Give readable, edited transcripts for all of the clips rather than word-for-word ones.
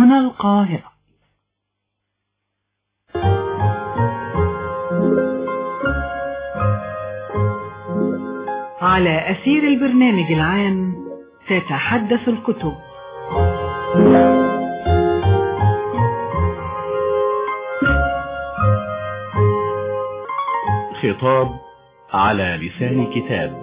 هنا القاهرة. على أثير البرنامج العام تتحدث الكتب. خطاب على لسان كتاب.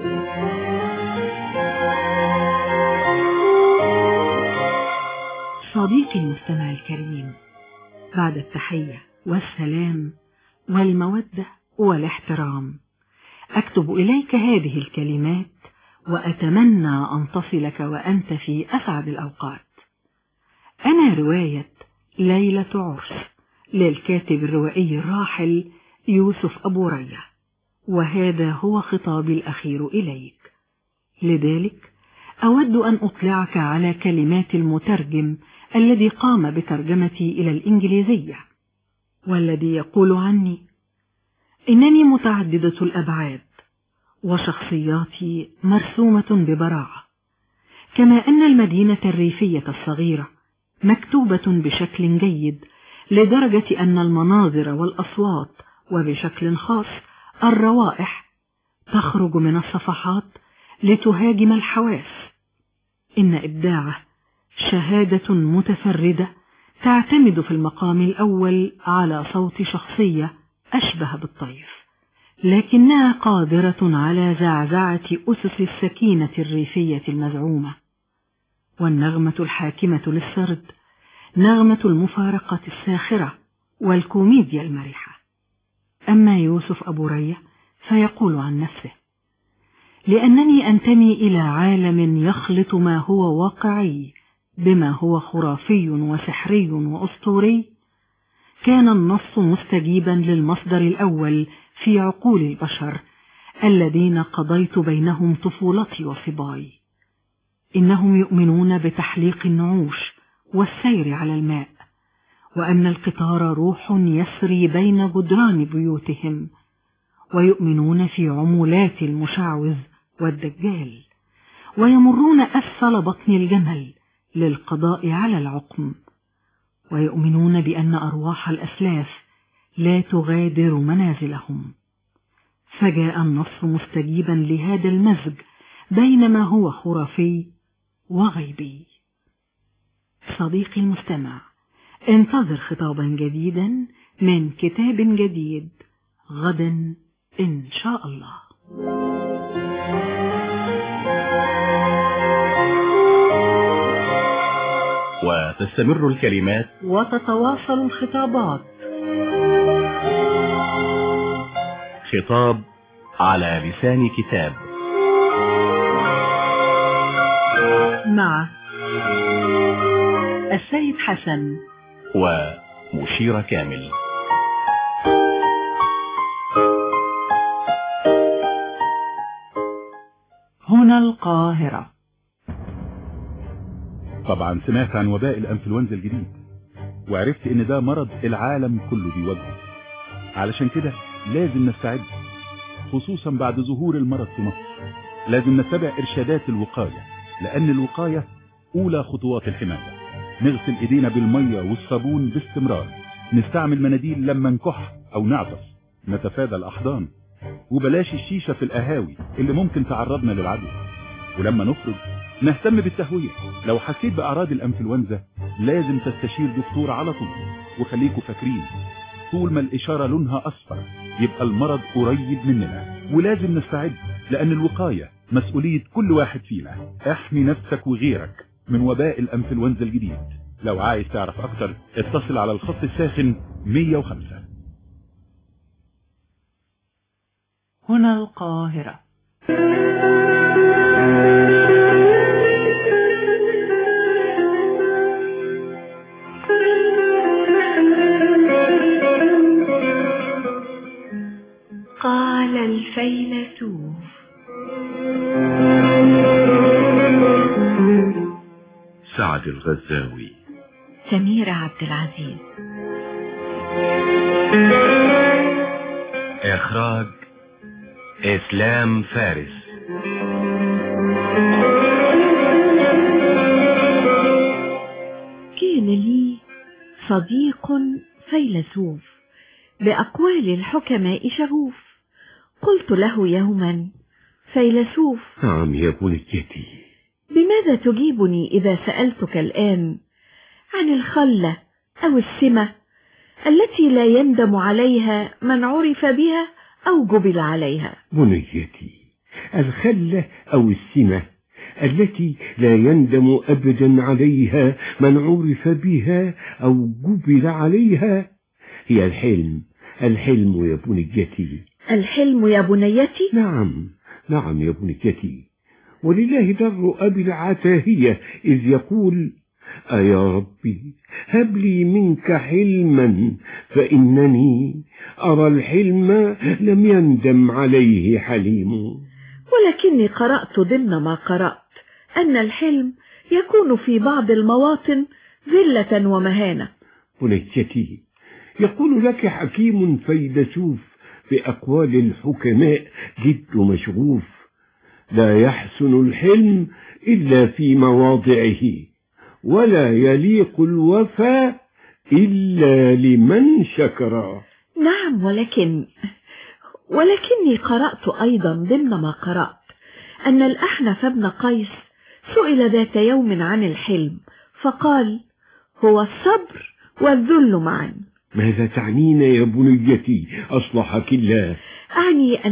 صديقي المستمع الكريم، بعد التحية والسلام والمودة والاحترام، أكتب إليك هذه الكلمات وأتمنى أن تصلك وأنت في أسعد الأوقات. أنا رواية ليلة عرس للكاتب الروائي الراحل يوسف أبو رية، وهذا هو خطابي الأخير إليك. لذلك أود أن أطلعك على كلمات المترجم الذي قام بترجمتي إلى الإنجليزية، والذي يقول عني: إنني متعددة الأبعاد، وشخصياتي مرسومة ببراعة، كما أن المدينة الريفية الصغيرة مكتوبة بشكل جيد، لدرجة أن المناظر والأصوات وبشكل خاص الروائح تخرج من الصفحات لتهاجم الحواس. إن إبداعه شهادة متفردة تعتمد في المقام الأول على صوت شخصية أشبه بالطير، لكنها قادرة على زعزعة أسس السكينة الريفية المزعومة. والنغمة الحاكمة للسرد نغمة المفارقة الساخرة والكوميديا المرحة. أما يوسف أبو رية فيقول عن نفسه: لأنني أنتمي إلى عالم يخلط ما هو واقعي بما هو خرافي وسحري وأسطوري، كان النص مستجيبا للمصدر الأول في عقول البشر الذين قضيت بينهم طفولتي وصباي. إنهم يؤمنون بتحليق النعوش والسير على الماء، وأن القطار روح يسري بين جدران بيوتهم، ويؤمنون في عمولات المشعوذ والدجال، ويمرون أسفل بطن الجمل للقضاء على العقم، ويؤمنون بأن أرواح الأسلاف لا تغادر منازلهم. فجاء النص مستجيبا لهذا المزج بين ما هو خرافي وغيبي. صديقي المستمع، انتظر خطابا جديدا من كتاب جديد غدا إن شاء الله. وتستمر الكلمات وتتواصل الخطابات. خطاب على لسان كتاب مع السيد حسن ومشيرة كامل. هنا القاهرة. طبعا سمعت عن وباء الانفلونزا الجديد، وعرفت ان ده مرض العالم كله بيواجهه. علشان كده لازم نستعد، خصوصا بعد ظهور المرض في مصر. لازم نتبع ارشادات الوقاية، لان الوقاية اولى خطوات الحماية. نغسل ايدينا بالمية والصابون باستمرار، نستعمل مناديل لما نكح او نعطس، نتفادى الاحضان، وبلاش الشيشة في القهاوي اللي ممكن تعرضنا للعدوى. ولما نخرج نهتم بالتهوية. لو حسيت بأعراض الانفلونزا لازم تستشير دكتور على طول. وخليكوا فاكرين، طول ما الإشارة لونها أصفر يبقى المرض قريب مننا، ولازم نستعد، لأن الوقاية مسؤولية كل واحد فينا. احمي نفسك وغيرك من وباء الانفلونزا الجديد. لو عايز تعرف أكتر اتصل على الخط الساخن 105. هنا القاهرة. قال الفيلسوف: سعد الغزاوي. سميرة عبد العزيز. إخراج إسلام فارس. كان لي صديق فيلسوف بأقوال الحكماء شغوف. قلت له يوما: فيلسوف. نعم يا بنيتي. بماذا تجيبني إذا سألتك الآن عن الخلة أو السمة التي لا يندم عليها من عرف بها أو جبل عليها؟ بنيتي، الخلة أو السمة التي لا يندم أبدا عليها من عرف بها أو جبل عليها هي الحلم. الحلم يا بنيتي. الحلم يا بنيتي؟ نعم نعم يا بنيتي. ولله در أبي العتاهية إذ يقول: يا ربي هب لي منك حلما فإنني أرى الحلم لم يندم عليه حليم. ولكني قرأت ضمن ما قرأت أن الحلم يكون في بعض المواطن ذلة ومهانة. بنيتي، يقول لك حكيم فيلسوف بأقوال الحكماء جد مشغوف: لا يحسن الحلم إلا في مواضعه، ولا يليق الوفا إلا لمن شكر. نعم، ولكني قرأت أيضا ضمن ما قرأت أن الأحنف بن قيس سئل ذات يوم عن الحلم فقال: هو الصبر والذل معا. ماذا تعنين يا بنيتي أصلحك الله؟ أعني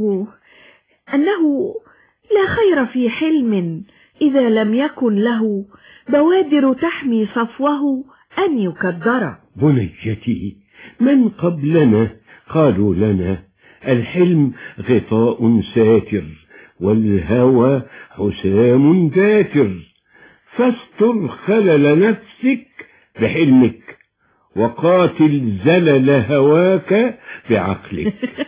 أنه لا خير في حلم إذا لم يكن له بوادر تحمي صفوه أن يكدر. بنيتي، من قبلنا قالوا لنا: الحلم غطاء ساتر والهوى حسام داتر، فاستر خلل نفسك بحلمك وقاتل زلل هواك بعقلك.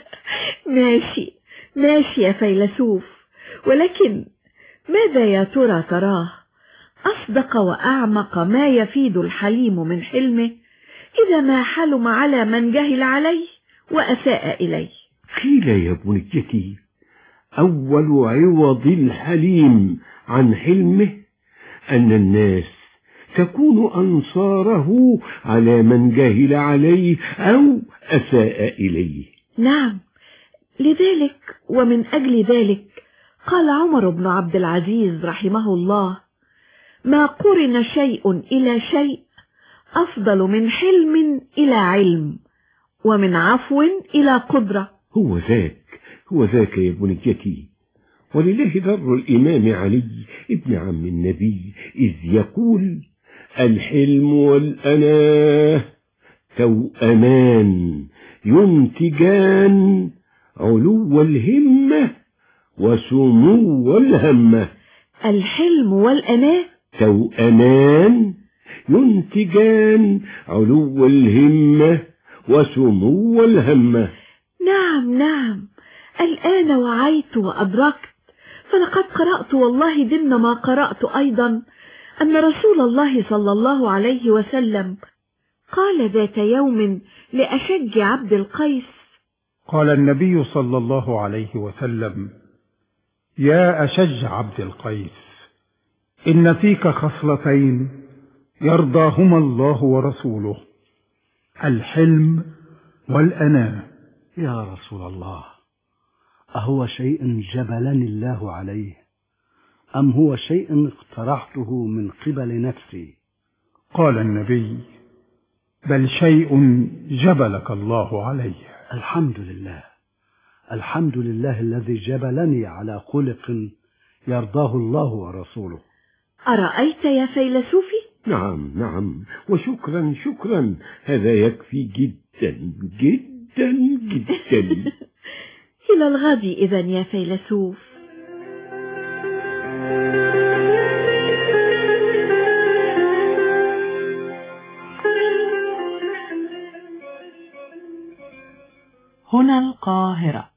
ماشي يا فيلسوف، ولكن ماذا يا ترى تراه أصدق وأعمق ما يفيد الحليم من حلمه إذا ما حلم على من جهل عليه وأساء إليه؟ قيل يا بنيتي: أول عوض الحليم عن حلمه أن الناس تكون أنصاره على من جهل عليه أو أساء إليه. نعم، لذلك ومن أجل ذلك قال عمر بن عبد العزيز رحمه الله: ما قرن شيء إلى شيء أفضل من حلم إلى علم، ومن عفو إلى قدرة. هو ذاك يا بنيتي. ولله در الإمام علي ابن عم النبي إذ يقول: الحلم والأناه توأمان ينتجان علو الهمة وسمو الهمة. الحلم والأناه توأمان ينتجان علو الهمة وسمو الهمة. نعم، الآن وعيت وأدركت، فلقد قرأت والله ضمن ما قرأت أيضا أن رسول الله صلى الله عليه وسلم قال ذات يوم لأشج عبد القيس: قال النبي صلى الله عليه وسلم: يا أشج عبد القيس، إن فيك خصلتين يرضاهما الله ورسوله: الحلم والأناة. يا رسول الله، أهو شيء جبلني الله عليه أم هو شيء اقترحته من قبل نفسي؟ قال النبي: بل شيء جبلك الله عليه. الحمد لله الذي جبلني على خلق يرضاه الله ورسوله. أرأيت يا فيلسوفي؟ نعم، وشكرا، هذا يكفي جدا جدا جدا. إلى الغد إذن يا فيلسوف. هنا القاهرة.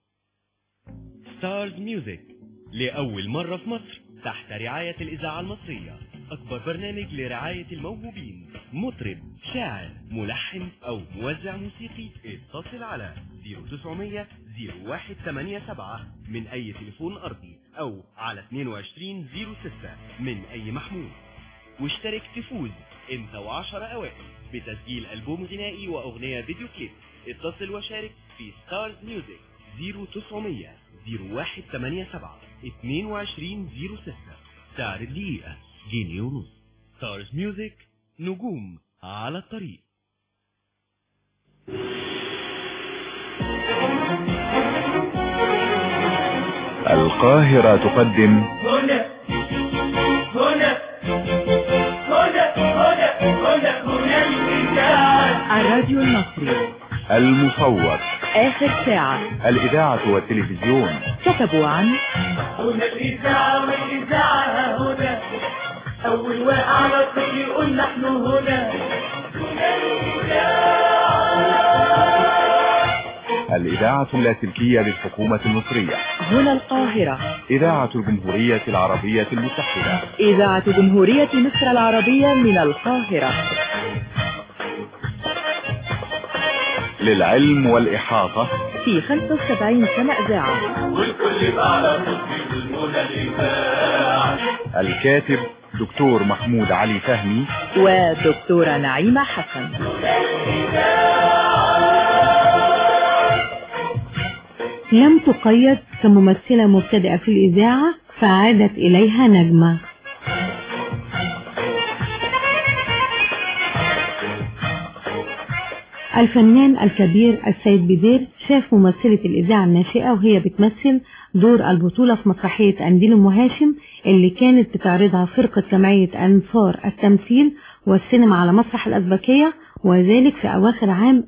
ستارز ميوزك لأول مرة في مصر تحت رعاية الإذاعة المصرية، أكبر برنامج لرعاية الموهوبين، مطرب، شاعر، ملحن أو موزع موسيقي. اتصل على 0900 0187 من أي تليفون أرضي أو على 2206 من أي محمول. واشترك تفوز انت و10 اوائل بتسجيل ألبوم غنائي واغنية فيديو كليب. اتصل وشارك في ستارز ميوزك 0900 0187 2206. سعر الدقيقة جنيه ونص. ستارز ميوزك، نجوم على الطريق. القاهرة تقدم هنا الإذاعة، الراديو المصري، المصور، آخر ساعة، الإذاعة والتلفزيون. كتبوا عن هنا الإذاعة والإذاعة هنا، أول واقع على الطريق يقول نحن هنا الإذاعة اللاسلكية للحكومة المصرية. هنا القاهرة، إذاعة الجمهورية العربية المتحدة. إذاعة جمهورية مصر العربية من القاهرة. للعلم والإحاطة في 75 سنة إذاعة. والكل على تصديق هنا الإذاعة. الكاتب دكتور محمود علي فهمي ودكتورة نعيمة حسن. لم تقيد كممثلة مبتدئة في الإذاعة فعادت إليها نجمة. الفنان الكبير السيد بدير شاف ممثلة الإذاعة الناشئة وهي بتمثل دور البطولة في مسرحية أنديل أم هاشم اللي كانت بتعرضها فرقة جمعية أنصار التمثيل والسينما على مسرح الأزبكية، وذلك في أواخر عام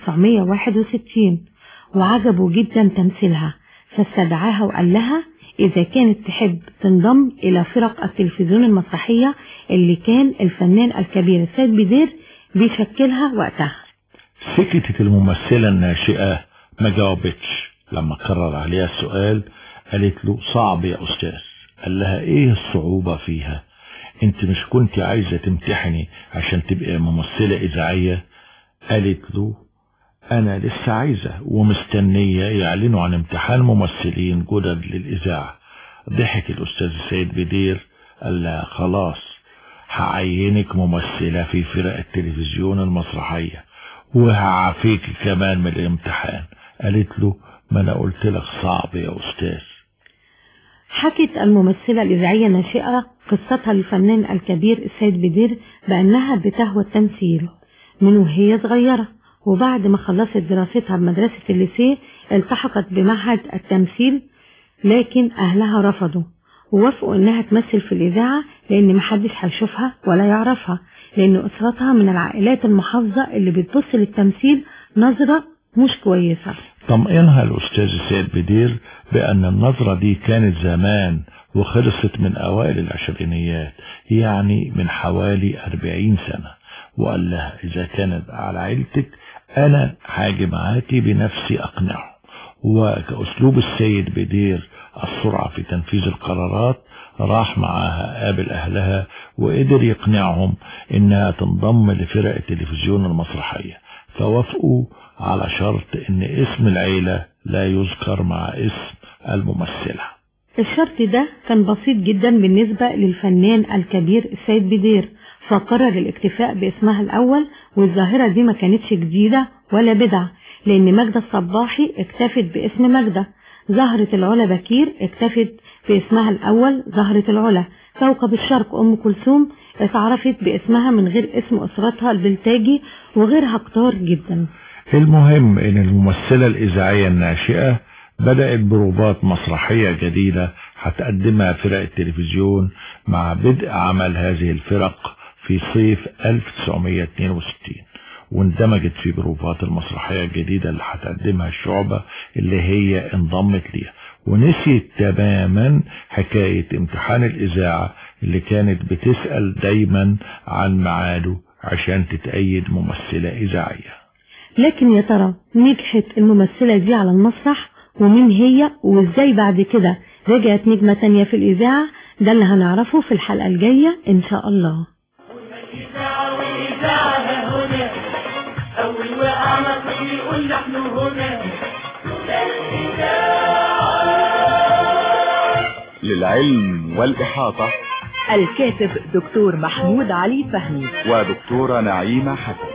1961. وعجبوا جدا تمثيلها فاستدعاها وقال لها إذا كانت تحب تنضم إلى فرق التلفزيون المسرحية اللي كان الفنان الكبير السيد بدير بيشكلها وقتها. سكتت الممثلة الناشئة ما جاوبتش. لما كرر عليها السؤال قالت له صعب يا أستاذ. قال لها ايه الصعوبة فيها؟ انت مش كنت عايزة تمتحني عشان تبقى ممثلة إذاعية؟ قالت له انا لسه عايزة ومستنية يعلنوا عن امتحان ممثلين جدد للإذاعة. ضحك الأستاذ سيد بدير قال لها خلاص هعينك ممثلة في فرق التلفزيون المسرحية وهعافيك كمان من الامتحان. قالت له ما انا قلت لك صعب يا أستاذ. حكت الممثلة الإذاعية الناشئة قصتها للفنان الكبير السيد بدير بأنها بتهوى التمثيل من وهي صغيرة، وبعد ما خلصت دراستها بمدرسة الليسيه التحقت بمعهد التمثيل، لكن أهلها رفضوا ووافقوا إنها تمثل في الإذاعة لأن محدش هيشوفها ولا يعرفها، لأن أسرتها من العائلات المحافظة اللي بتبص للتمثيل نظرة مش كويسة. طمئنها الأستاذ سيد بدير بأن النظرة دي كانت زمان وخلصت من أوائل العشرينيات، يعني من حوالي 40 سنة. وقال لها إذا كانت على عيلتك أنا هاجي معاكي بنفسي أقنعه. وكأسلوب السيد بدير السرعة في تنفيذ القرارات راح معاها قابل أهلها وقدر يقنعهم إنها تنضم لفرق التلفزيون المسرحية، فوافقوا على شرط إن اسم العيلة لا يذكر مع اسم الممثلة. الشرط ده كان بسيط جدا بالنسبة للفنان الكبير السيد بدير، فقرر الاكتفاء باسمها الأول، والظاهرة دي ما كانتش جديدة ولا بدعة، لأن ماجدة الصباحي اكتفت باسم ماجدة، زهرة العلا بكير اكتفت باسمها الأول زهرة العلا، كوكب الشرق أم كلثوم اتعرفت باسمها من غير اسم أسرتها البلتاجي، وغيرها كتار جدا. المهم ان الممثلة الإذاعية الناشئة بدأت بروفات مسرحية جديدة هتقدمها فرق التلفزيون مع بدء عمل هذه الفرق في صيف 1962، واندمجت في بروفات المسرحية الجديدة اللي هتقدمها الشعبة اللي هي انضمت ليها، ونسيت تماما حكاية امتحان الإذاعة اللي كانت بتسأل دايما عن ميعاده عشان تتأيد ممثلة إذاعية. لكن يا ترى نجحت الممثلة دي على المسرح؟ ومين هي وازاي بعد كده رجعت نجمة تانية في الإذاعة؟ ده اللي هنعرفه في الحلقة الجاية إن شاء الله. الإذاعة والإذاعة هنا، أول واقع نصر يقول نحن هنا للعلم والإحاطة الكاتب دكتور محمود علي فهمي ودكتورة نعيمة حسن.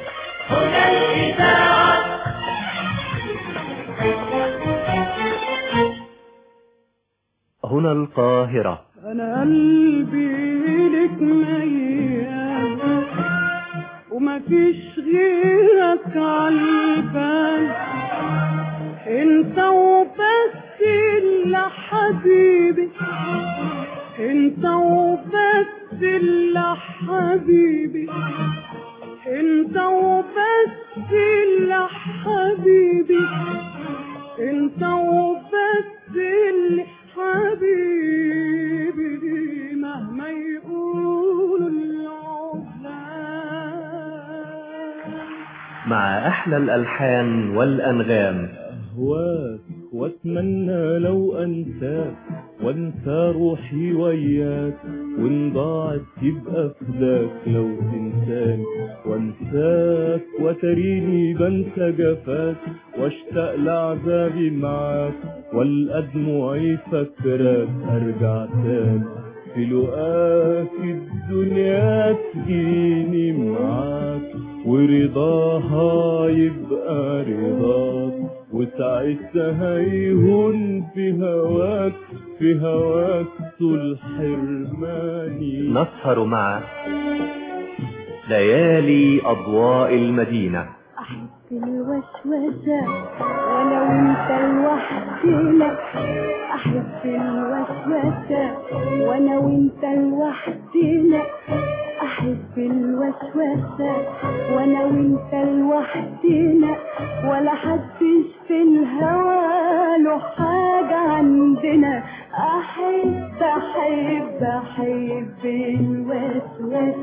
هنا القاهرة. أنا قلبي لك ميال وما فيش غيرك عالبال، انت وبس اللي حبيبي، انت وبس اللي حبيبي، انت وبس اللي حبيبي، انت وبس اللي حبيبي، مهما يقولوا العقلاء. مع أحلى الألحان والأنغام. أهواك واتمنى لو أنساك وانسى روحي وياك، وان ضاعت يبقى فداك لو تنساني وانساك، وتريني بنسى جفاك واشتاق لعذابي معاك، والأدمع فكرك أرجع تاني في لقاك الدنيا تجيني معاك، ورضاها يبقى رضاك، وساعتها يهون في هواك، في هواك طول حرماني. نسهر مع ليالي أضواء المدينة. أحس الوسوسة ولو انت لوحدنا، أحس الوسوسة وانا وانت لوحدنا، أحس الوسوسة وانا وانت لوحدنا، ولا حدش في الهوى له حاجة عندنا، أحب أحب أحب الوسوسة.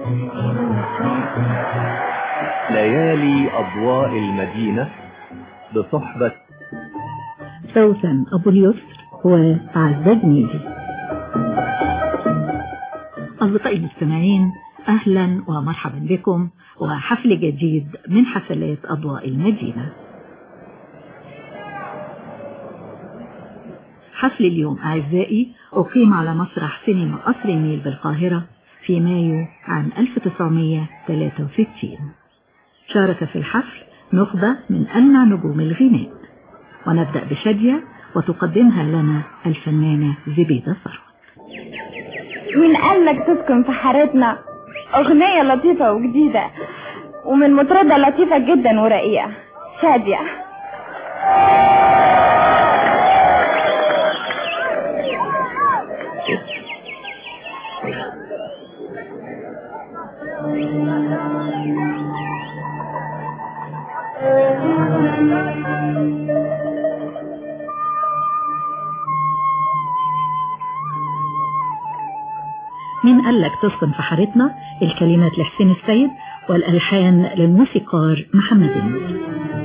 ليالي أضواء المدينة بصحبة سوسن أبو اليسر وعزة جميلي. أصدقائي المستمعين، أهلا ومرحبا بكم وحفل جديد من حفلات أضواء المدينة. حفل اليوم أعزائي أقيم على مسرح سينما قصر النيل بالقاهرة في مايو عام 1963. شارك في الحفل نخبة من ألمع نجوم الغناء، ونبدأ بشادية وتقدمها لنا الفنانة زبيدة ثروت. مين قال لك تسكن في حارتنا؟ أغنية لطيفة وجديدة ومن مطردة لطيفة جدا ورقيقة، شادية. مين قال لك تسكن في حارتنا؟ الكلمات لحسين السيد والألحان للموسيقار محمد النور.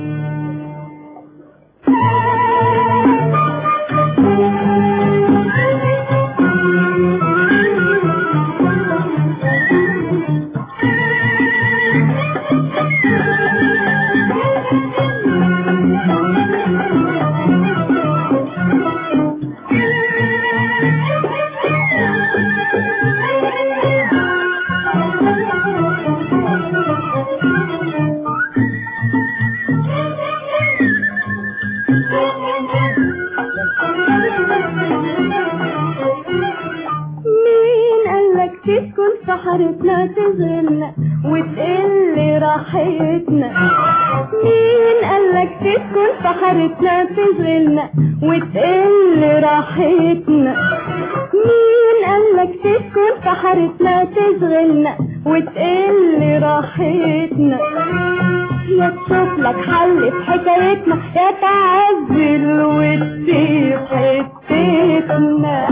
حارتنا تشغلنا وتقل راحتنا، مين قالك تسكن في حارتنا تشغلنا وتقل راحتنا، مين قالك تسكن في حارتنا تشغلنا وتقل راحتنا، يا تشوف لك حل في حكايتنا يا تعزل وتسيب حتتنا.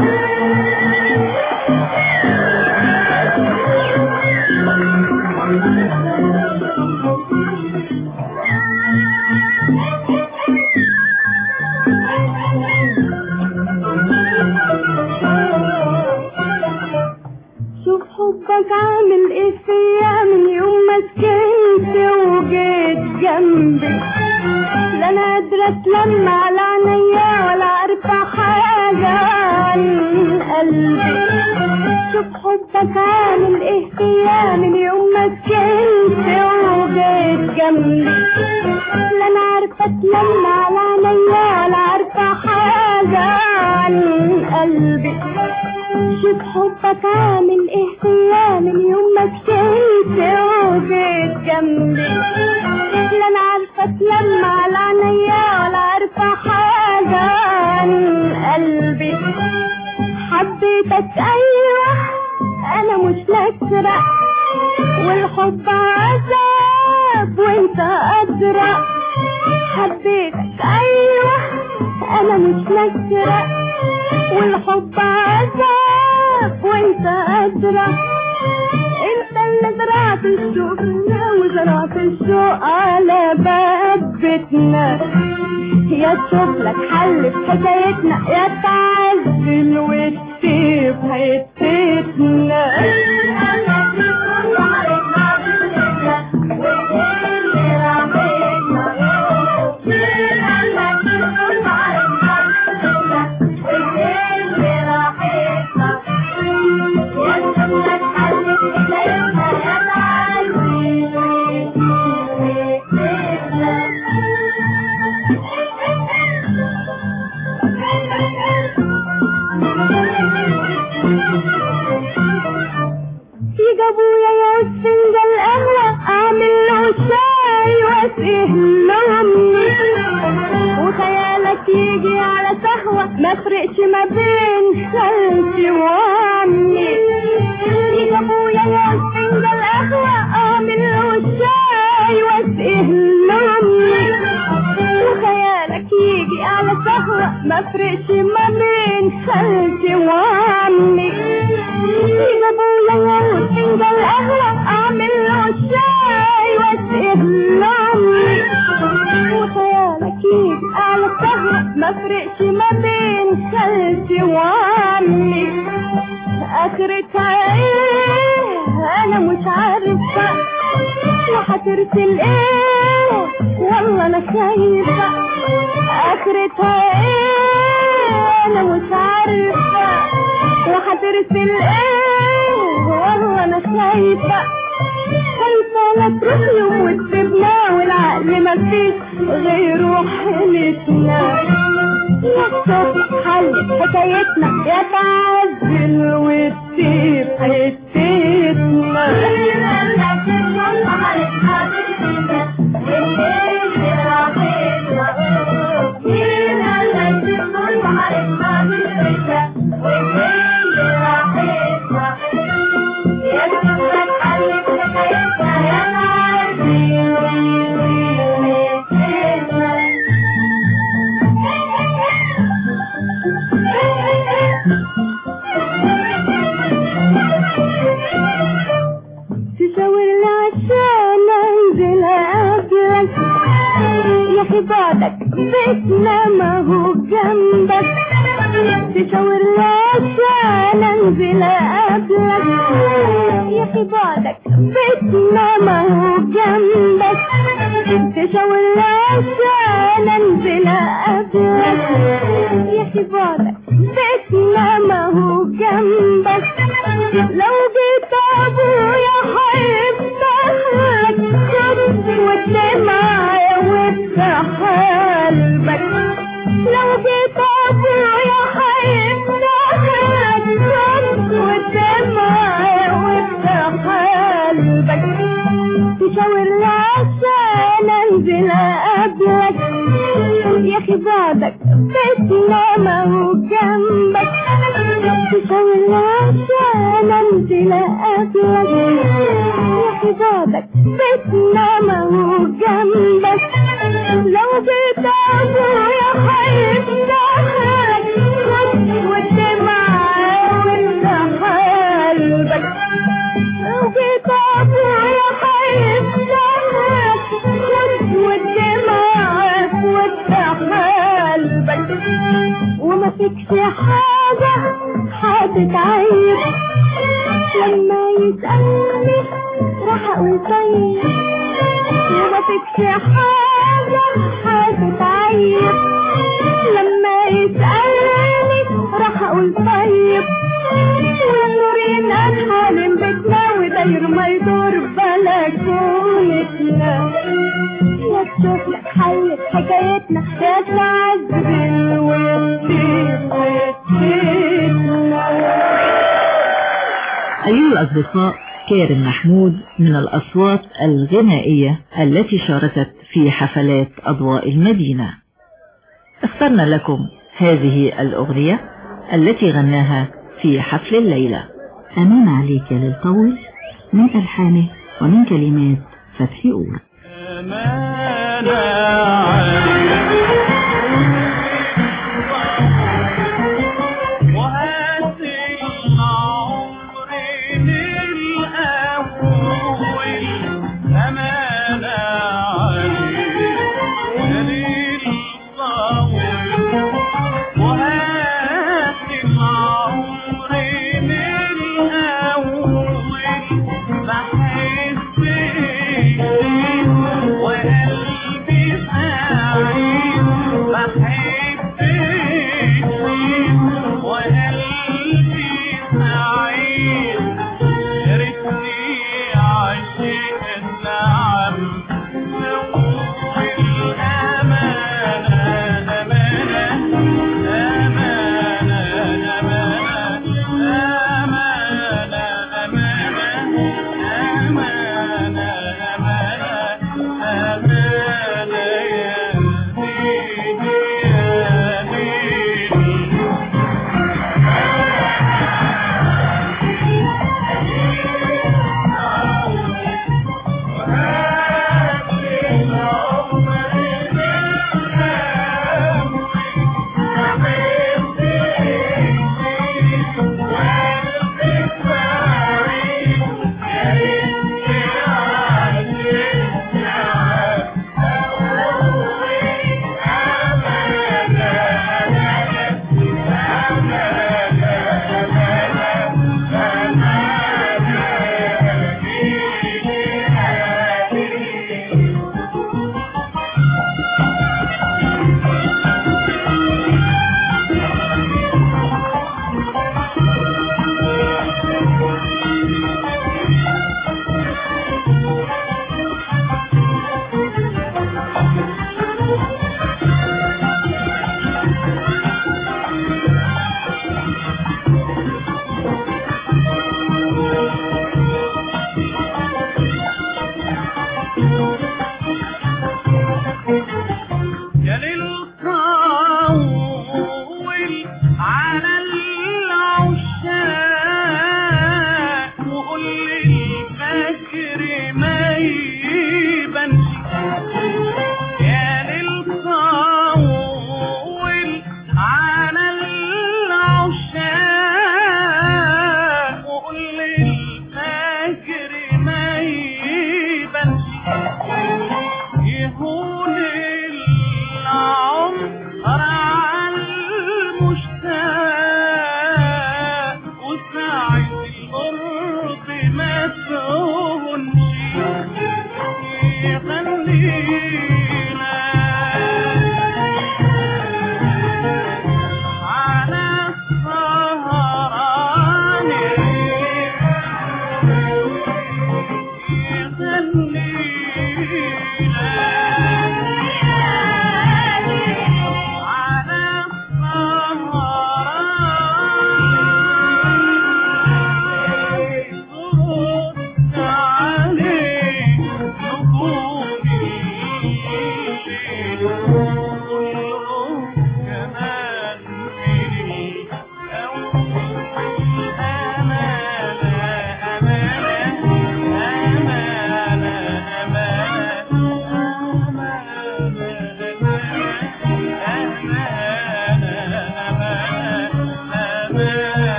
شوف حبك عامل ايه فيا من يوم ما سكنت وجيت جنبي، لا انا قادرة اتلم على عينيا ولا عارفة حاجة عن قلبي. شوف حبك عامل ايه فيا من يوم ما سكنت وجيت جنبي، لا انا عارفه اتلم على عينيا ولا عارفه حاجه عن قلبي. شوف حبك عامل ايه فيا من يوم ما سكنت وجيت جنبي، لا انا عارفه اتلم على عينيا ولا عارفه حاجه عن قلبي. حبيتك ايوه انا مش نكره، والحب عذاب وانت ادرى. حبيتك ايوه انا مش نكره، والحب عذاب وانت ادرى. انت اللي زرعت الشوق وزرعت الشوق على باب بيتنا، يا تشوف لك حل في حكايتنا يا تعزل وتسيب حتتنا. ابويا يا فنجان قهوه اعمل له شاي واسقيه لامي، وخيالك يجي على سهوه ما فرقش ما بين خالتي وامي. يا ابويا يا فنجان قهوه اعمل له شاي واسقيه لامي، وخيالك يجي على سهوه ما فرقش ما بين خالتي وامي. يا ابويا يا فنجان قهوة اعمل له شاي واسقيه لامي، وخيالك يجي على سهوة ما فرقش ما بين خالتي وامي. اخرتها ايه انا مش عارفة، وهترسل ايه والله انا خايفة. اخرتها ايه انا مش عارفة، وهترسل ايه والله انا خايفة. خايفة لا تروح يوم وتسيبنا والعقل مفيش غيره حيلتنا. يا تشوف حل حكايتنا يا تعزل وتسيب حتتنا. تشاورني عشان انزل اقابلك، يا اخي بعدك بيتنا ما هو جنبك. تشاورني عشان انزل اقابلك، يا اخي بعدك بيتنا ما هو جنبك. تشاورني عشان انزل اقابلك، يا اخي بعدك بيتنا ما هو جنبك. لو جيت ابويا هيفتحلك خد والدمعة وافتح قلبك. لو جيت ابويا هيفتحلك خد والدمعة وافتح قلبك. تشاورني عشان انزل اقابلك، يا اخي بعدك بيتنا ما هو جنبك. تشاورني عشان انزل اقابلك، يا اخي بعدك بيتنا ما هو جنبك. لو جيت ابويا هيفتحلك خد والدمعة وافتح قلبك. لو جيت ابويا هيفتحلك خد والدمعة وافتح قلبك. وما فيكش حاجة هتتعيب لما يسألني راح اقول طيب. وما فيكش حاجة هتتعيب لما يسألني راح اقول طيب. ونورينا حالم بيتنا وداير ما يدور بلكونتنا. يا تشوف لك حل حكايتنا يا تعز بالوسطينا. أيها الأصدقاء، كارم محمود من الأصوات الغنائية التي شاركت في حفلات أضواء المدينة. اخترنا لكم هذه الأغنية التي غناها في حفل الليلة. أمان عليك للطول من ألحانه ومن كلمات فتحي أولى. أمان عليك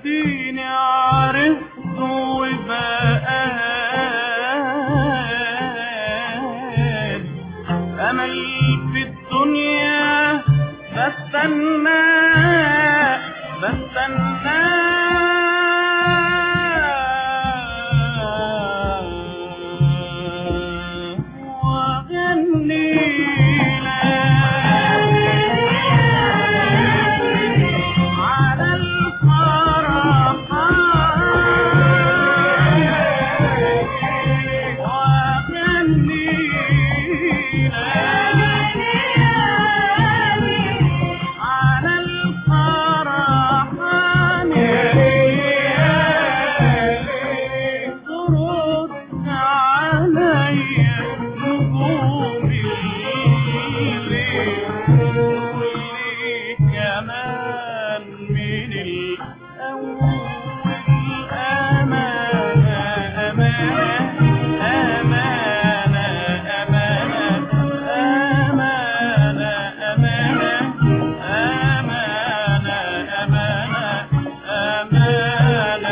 وديني عرفته وبقال أمل في الدنيا بستنى وأغني على الفرحان وأغني على الفرحان ترد علي نجوم الليل كمان من الأول أمانة أمانة أمانة أمانة أمانة أمانة أمانة أمانة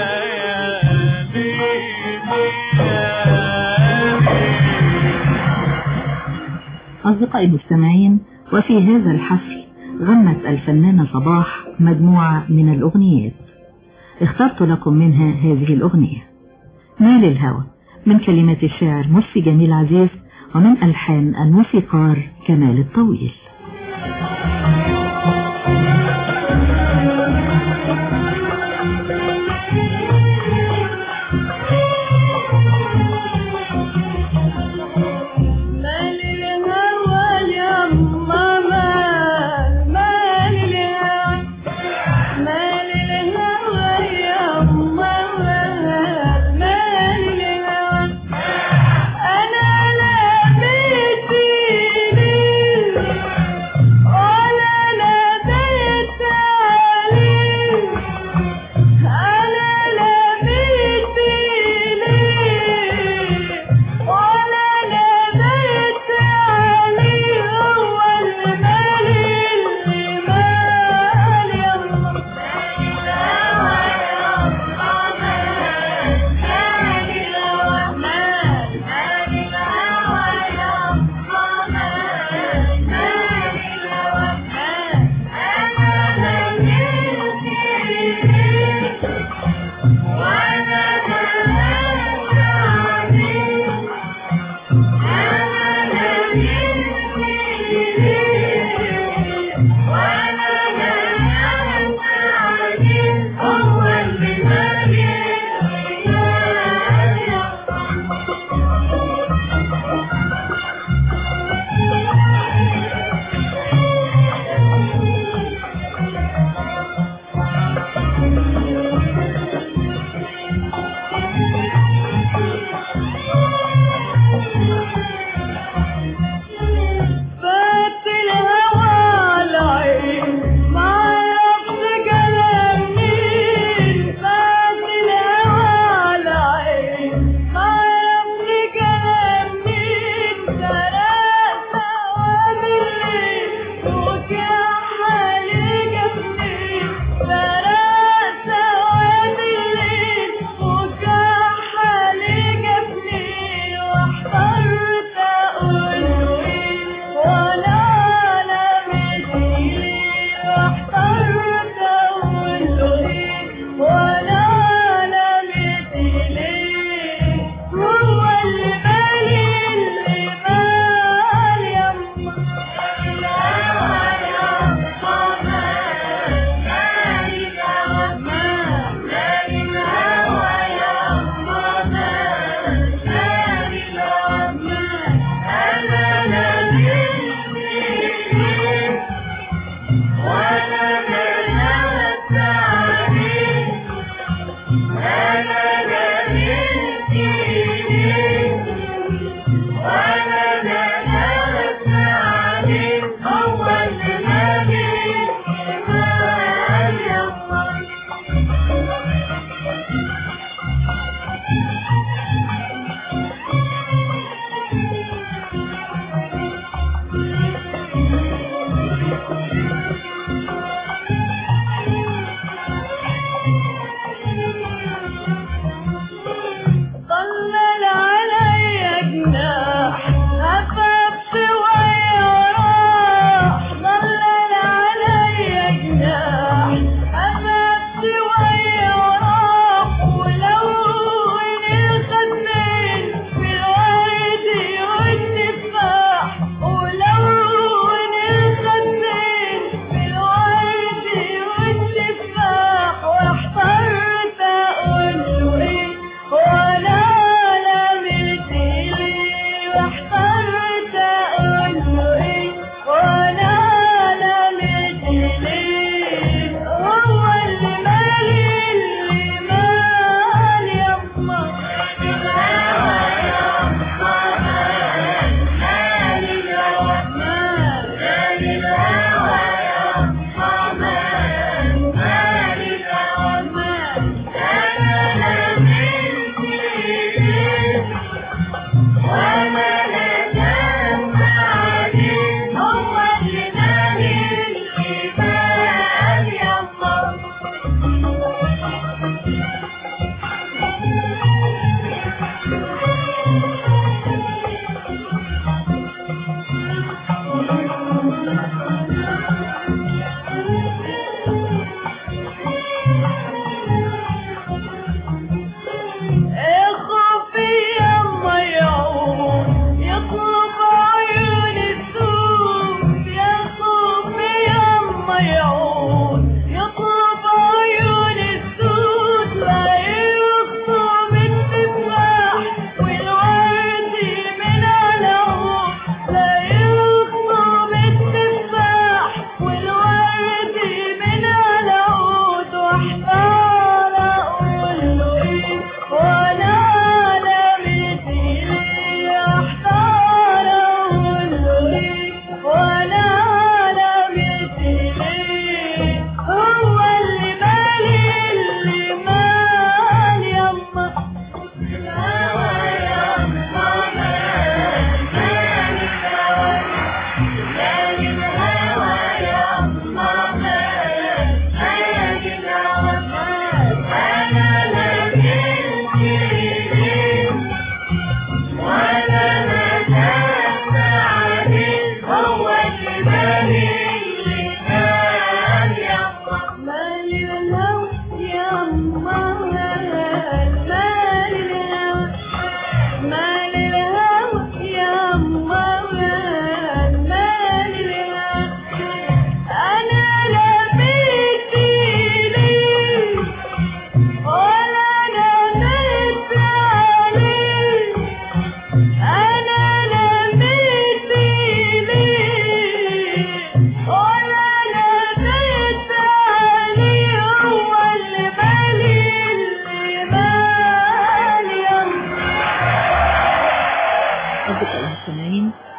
أصدقائي المستمعين، وفي هذا الحفل غنت الفنانة صباح مجموعة من الأغنيات، اخترت لكم منها هذه الأغنية مال الهوى من كلمات الشاعر مصطفى جميل عزيز ومن ألحان الموسيقار كمال الطويل. أنا لا بيتي لي ولا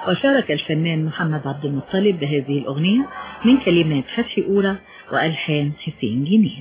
وشارك الفنان محمد عبد المطلب بهذه الأغنية من كلمات فتحي أولى وألحان حسين جميل.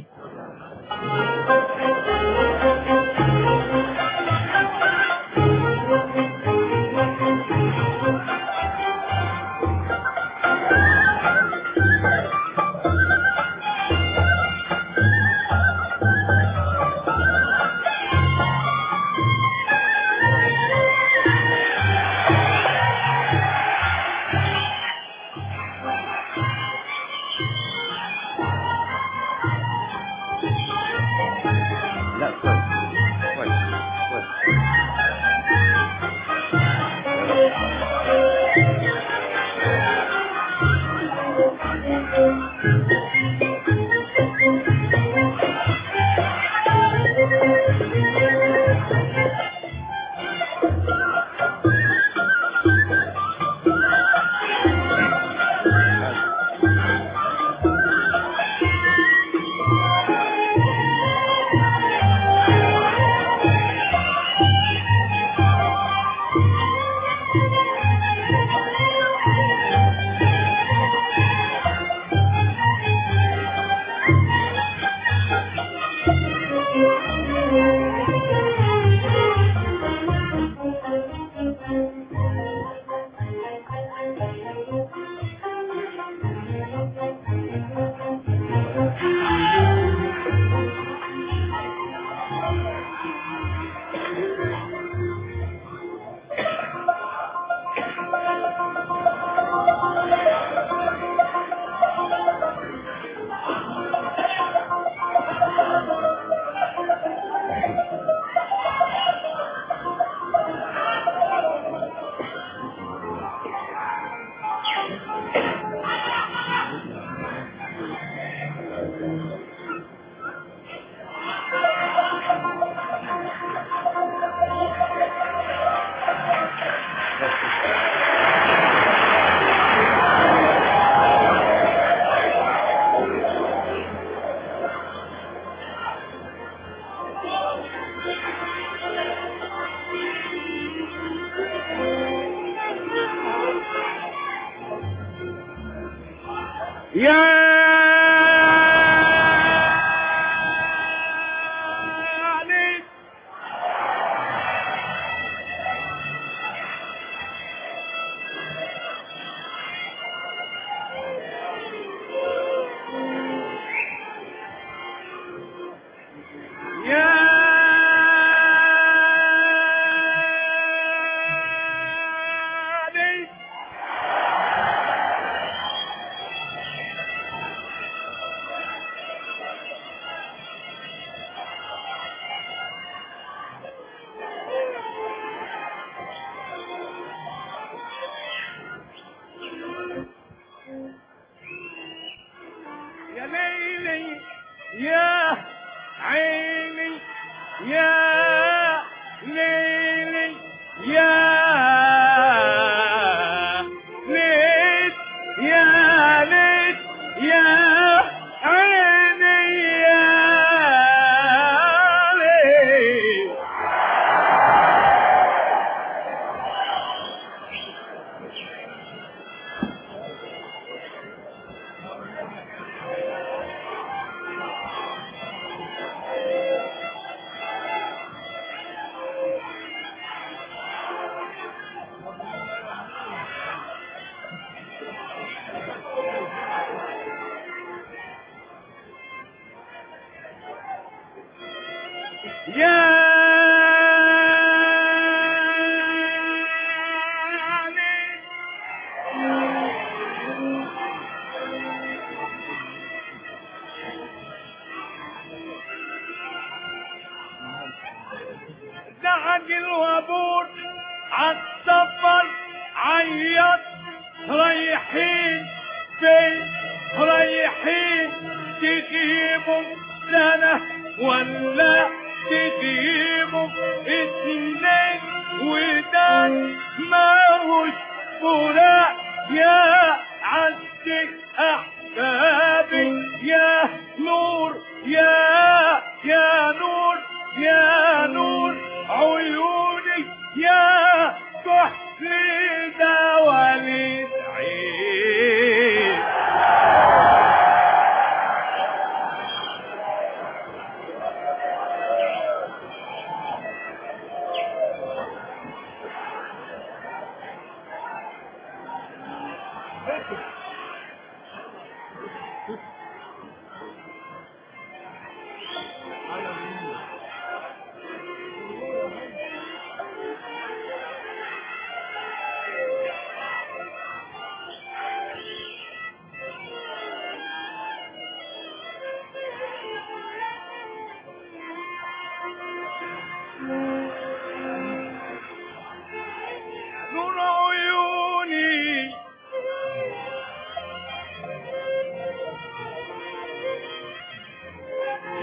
زعجل وابور عالسفر عيط رايحين فين رايحين تجيبوا سنة ولا تجيبوا اتنين وده ماهوش فراق يا عزك احبابي يا نور يا نور يا نور عيوني يا كحل دواء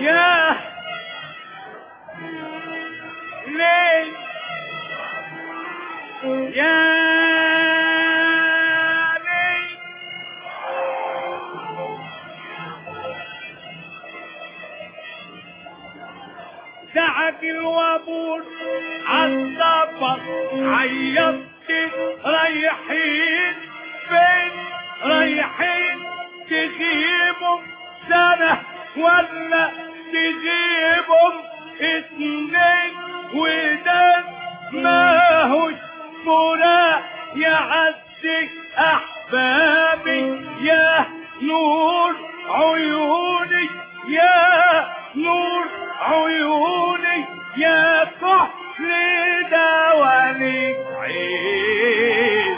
يا ليل يا ليل دعك الوابور عالسفر عيطت رايحين فين رايحين تجيبهم سنة ولا تجيبهم 2 وده ما هوش فراق يعزك احبابي يا نور عيوني يا نور عيوني يا كحل دوالي عيد.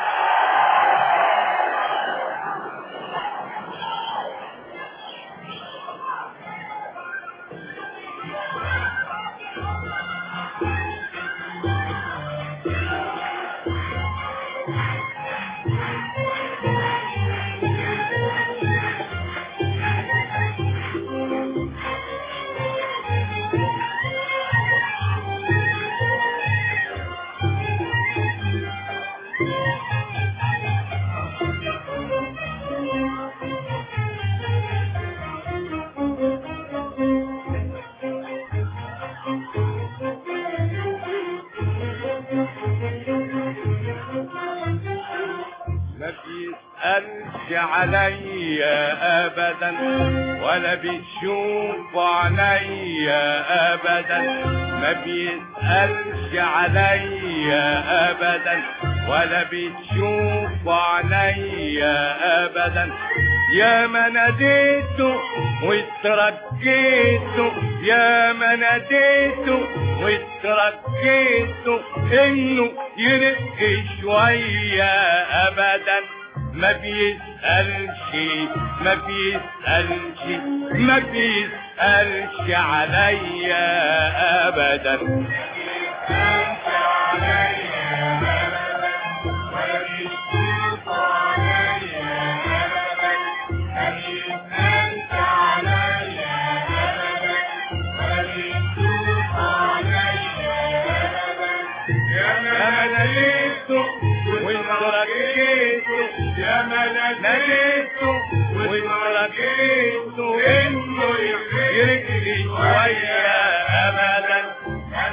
عليا ابدا ولا بيشوف عليا ابدا ما بيسألش عليا ابدا ولا بيشوف عليا ابدا يا ما ناديته واترجيته يا ما ناديته واترجيته انه يرق شوية ابدا ما بيسألش ما بيسألش ما بيسألش عليا ابدا ما بيسألش عليا ابدا ولا بيشوف عليا ابدا ما بيسألش عليا ابدا ولا بيشوف عليا ابدا يا ملاليته واترجيته يا ملاليته واترجيته انه يرجلي شوية ابدا ما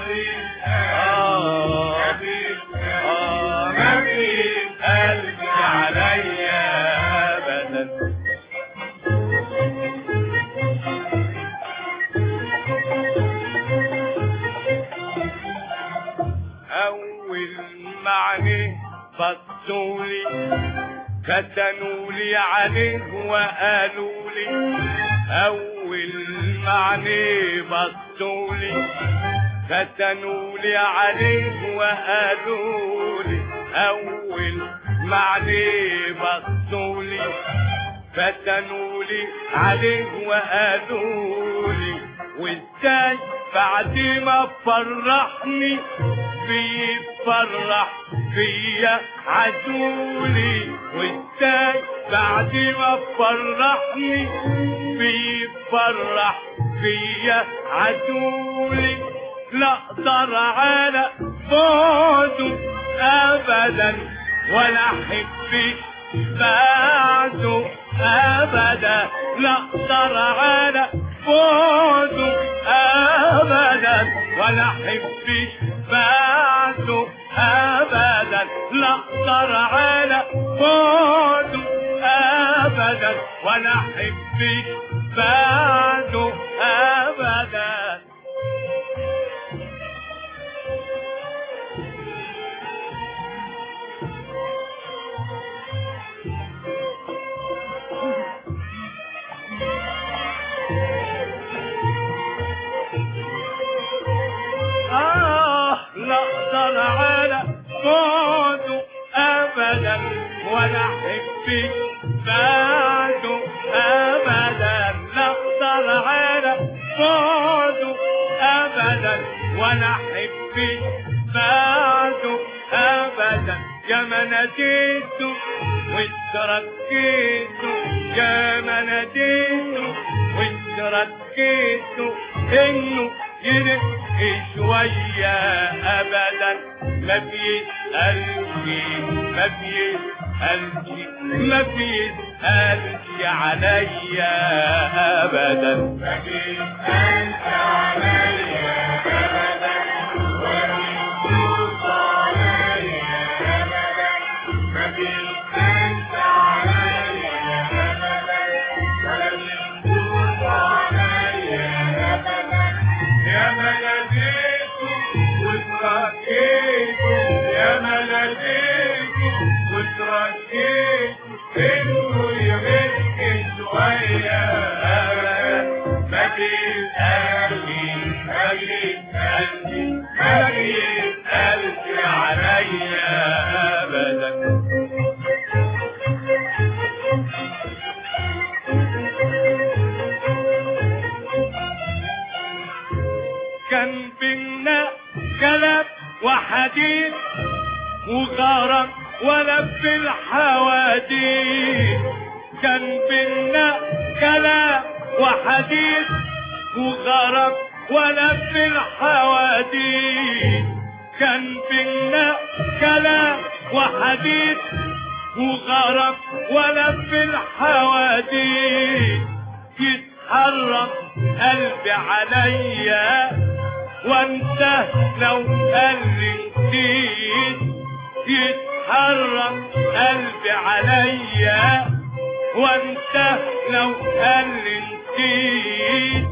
بيسألش عليا ابدا اول معني بصولي فتنولي عليه وقالولي اول معني بصولي فتنولي عليه وقالولي اول معني بصولي فتنولي عليه وقالولي وازاي بعد ما فرحني بيفرح فيا عدولي وازاي بعد ما فرحني بيفرح فيا عدولي لا اقدر على بعده ابدا ولا احبش بعده ابدا لا اقدر على بعده ابدا ولا احبش بعده ابدا لا اقدر على بعده ابدا ولا احبش بعده ابدا لا اقدر على بعده ابدا ولا احبش بعده ابدا لا اقدر على بعده ابدا ولا احبش بعده ابدا يا ما ناديته واترجيته يا ما ناديته وتركيته انه يرق شوية ابدا ما بيسألش ما بيسألش ما بيسألش عليا ابدا ما بيسألش عليا ابدا ولا بيبص عليا ابدا ما بيسألش عليا ابدا ولا بيبص عليا ابدا يا ملكيته وتركيته يا ملكيته وتركيته انه يغرق شوية ما بيسألني ما بيسألني ما بيسألش عليا ابدا كان بينا كلام وحديث وغرام ولا في الحواديت كان بينا كلام وحديث وغرام ولا في الحواديت كان بينا كلام وحديث وغرام ولا في الحواديت يتحرك قلبي عليا وانت لو قال لي نسيت يتحرك قلبي عليا وانت لو قال لي نسيت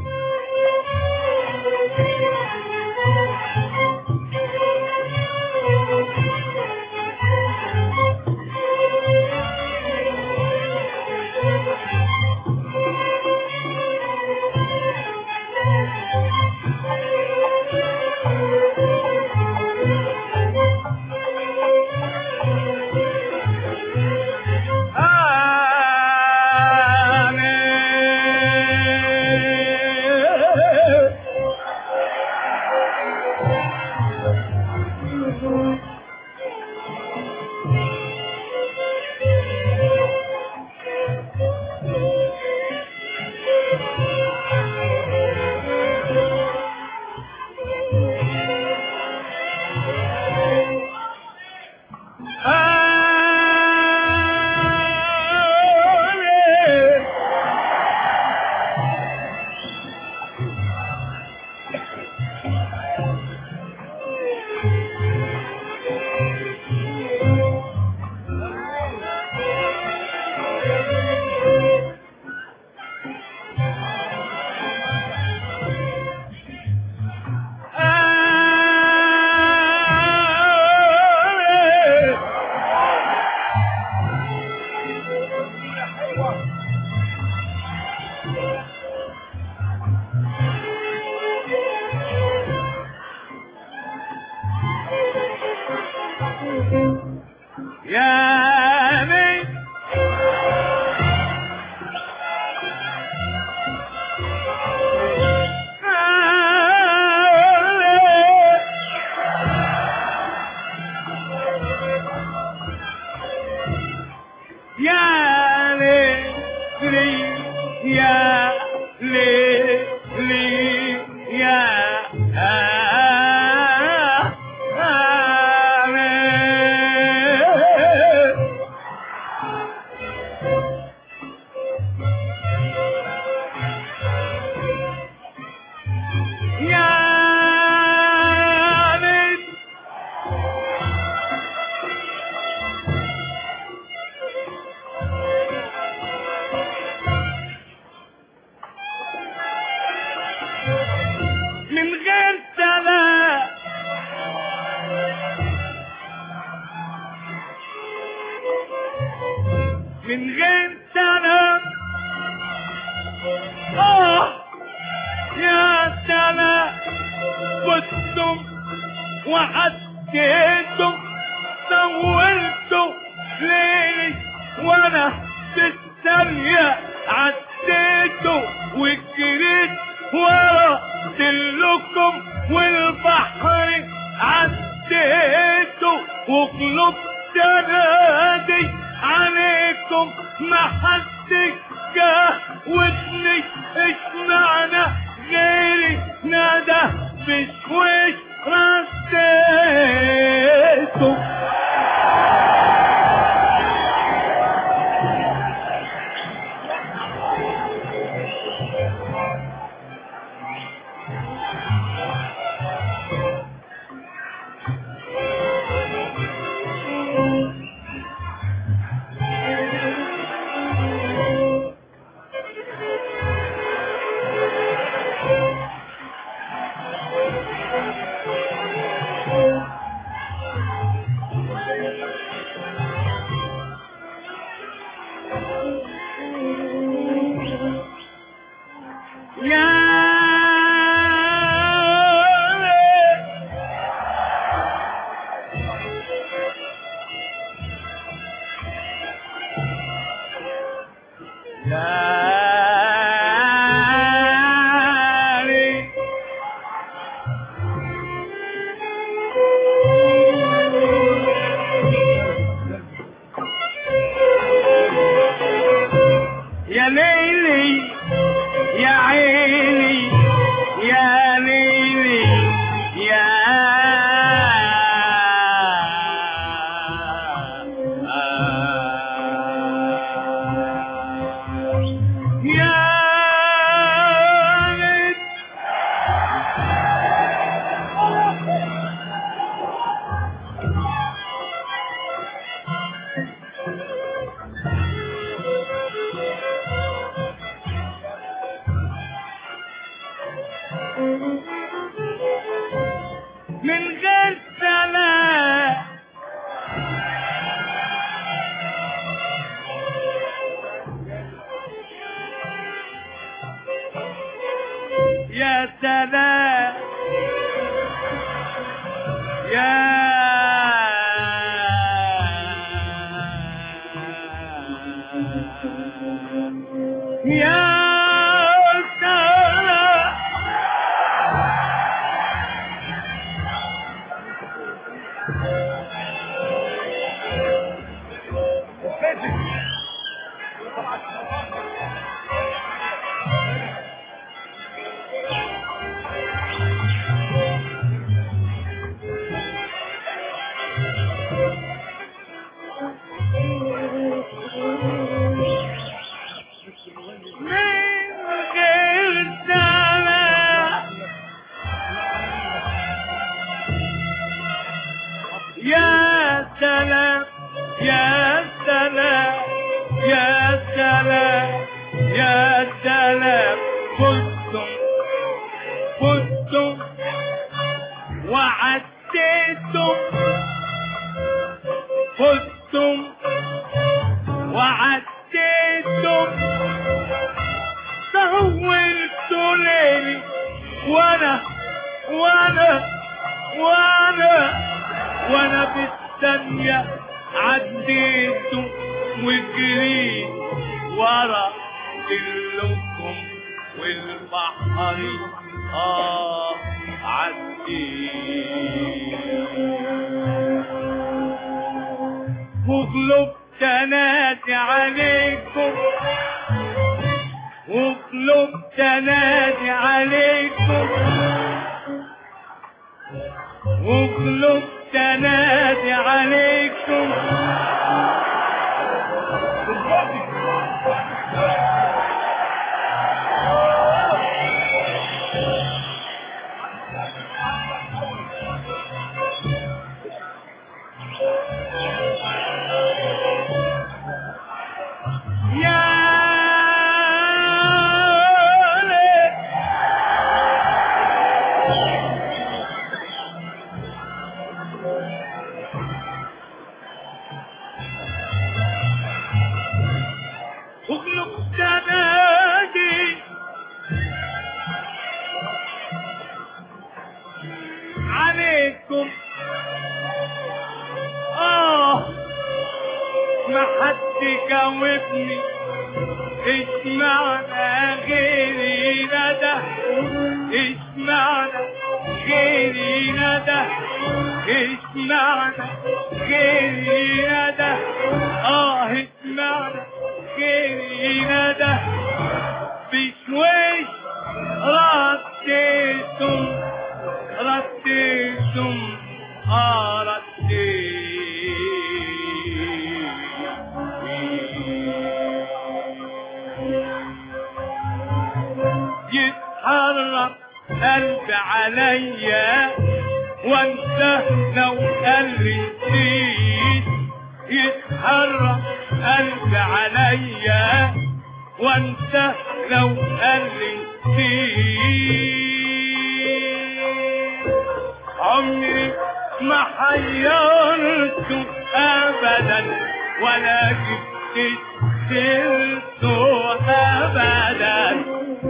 من غير سلام يا سلام بصتم وعديتم طولتم ليلي وانا في الثانية عديته وجريت ورا دلكم والبحر عديته وقلوب تنادي عليكم ما حدش جه ودني اشمعنى غيري نادى بشويش رصيته. من غير سلام يا سلام يا وانا بالثانية عديته وجريت ورا كلكم والبحر عديت وقلبت انادي عليكم وقلبت انادي عليكم وقلبت انادي عليكم عليكم ما حد جاوبني اشمعنى غيري ندى اشمعنى غيري ندى اشمعنى غيري ندى اشمعنى غيري ندى يتحرك قلبي عليا وانت لو قلبي نسيت يتحرك قلبي عليا وانت لو قلبي نسيت عمري ما حيرته ابدا ولا جبت سيرته ابدا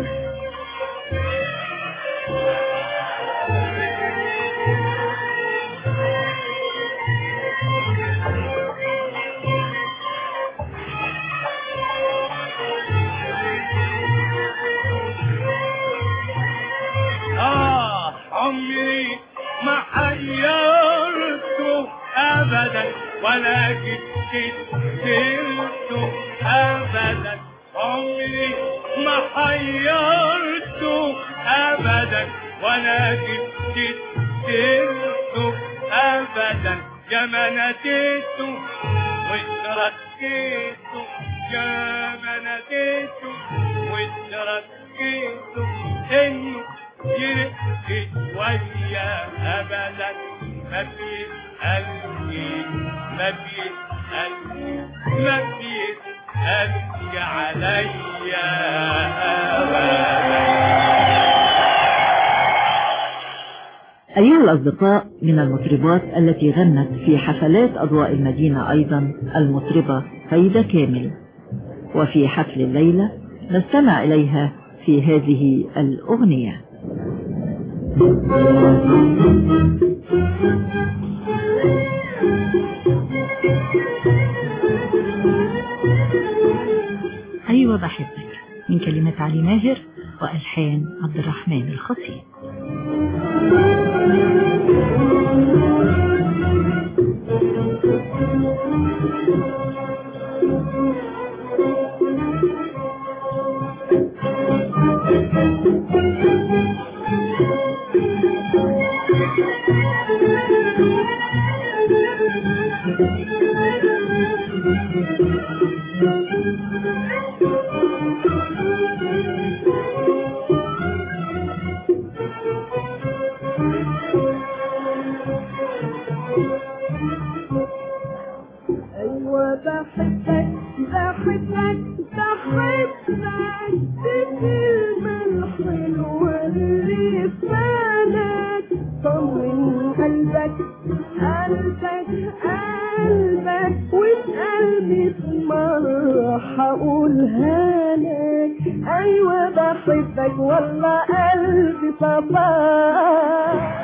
عمري ما حيرته ابدا ولا جبت سيرته ابدا عمري ما حيرته ابدا ولا جبت سيرته ابدا يا ما ناديته واتركيته يا ما ناديته واتركيته انه يرقي ويا ابدا ما بيسألني ما بيسألني ما بيسألني عليا ابدا. أيها الأصدقاء، من المطربات التي غنت في حفلات أضواء المدينة أيضا المطربة فايدة كامل، وفي حفل الليلة نستمع إليها في هذه الأغنية. أيوة بحبك، من كلمات علي ماهر وألحان عبد الرحمن الخطيب. أيوة بحبك بحبك بحبك بالكلمة الحلوة اللي في بالك طمن قلبك قلبك قلبك وقلبي في مرة هقولها لك. أيوة بحبك والله قلبي صفاك.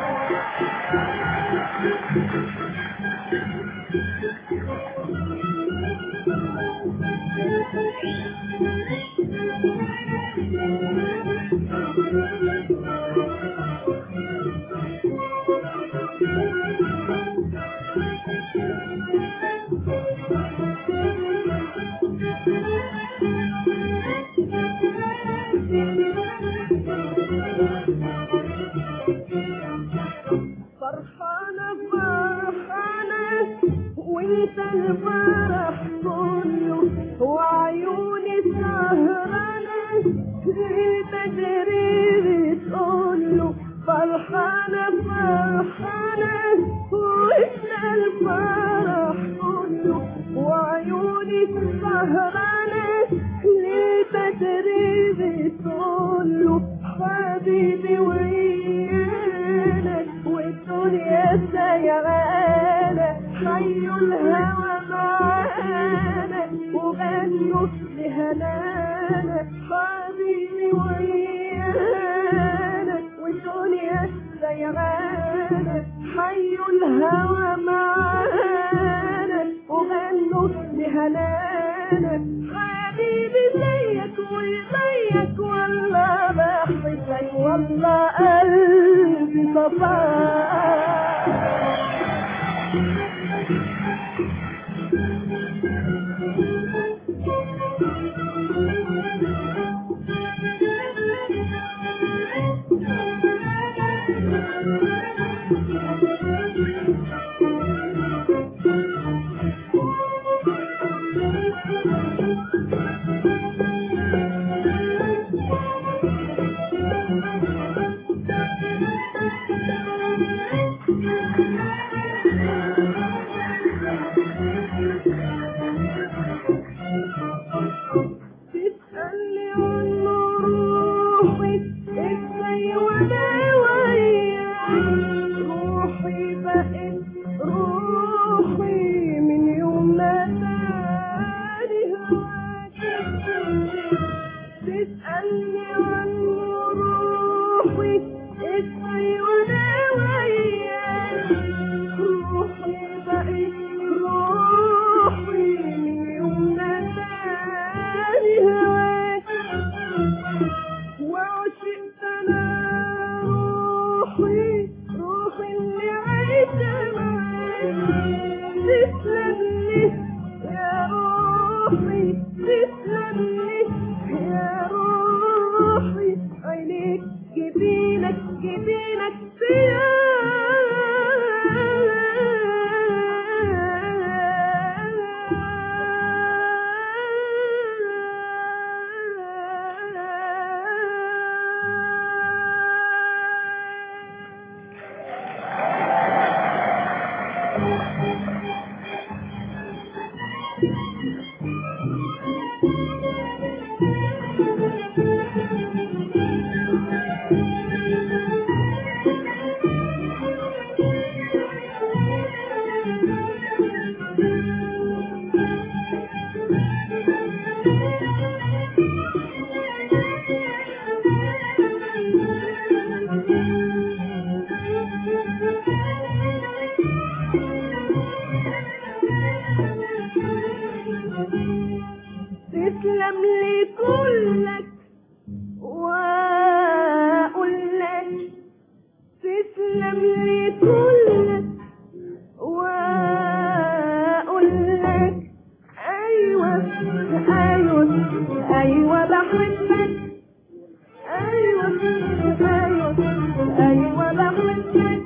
فرحانة فرحانة وانت الفرح كله وعيوني سهرانة البدري بتقوله فرحانة فرحانة وانت الفرح كله وعيوني سهرانة البدري بتقوله حبيبي ويانا والدنيا سيرانا حيوا الهوى معانا وغنوا لهنانا حبيبي ويانا والدنيا سيرانا حيوا الهوى معانا وغنوا لهنانا حبيبي زيك وزيك والله بحبك والله قلبي صفاك. روحي اصحي وانا وياك روحي بقيت روحي يوم ناداني هواك وعشقت انا روحي اللي عايشة معاك تسلم لي يا روحي تسلم لي يا روحي عينيك جبينك تسلم لي كلك واقول لك تسلم لي كلك واقول لك ايوه بحبك ايوه بحبك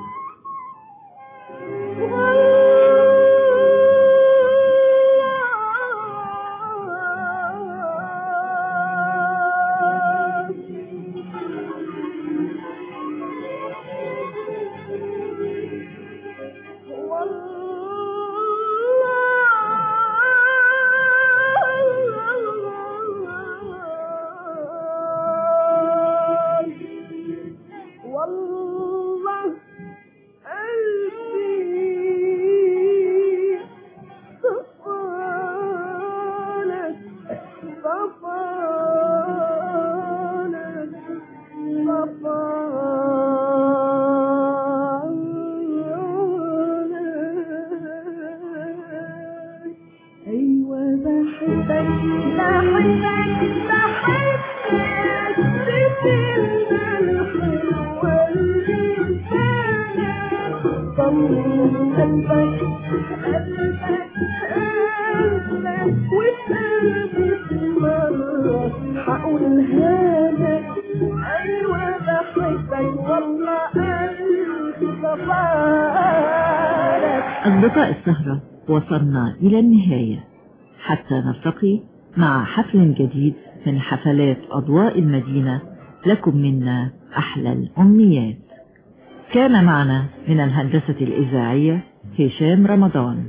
أصدقاء السهرة وصلنا إلى النهاية حتى نلتقي مع حفل جديد من حفلات أضواء المدينة. لكم منا أحلى الأمنيات. كان معنا من الهندسة الإذاعية هشام رمضان.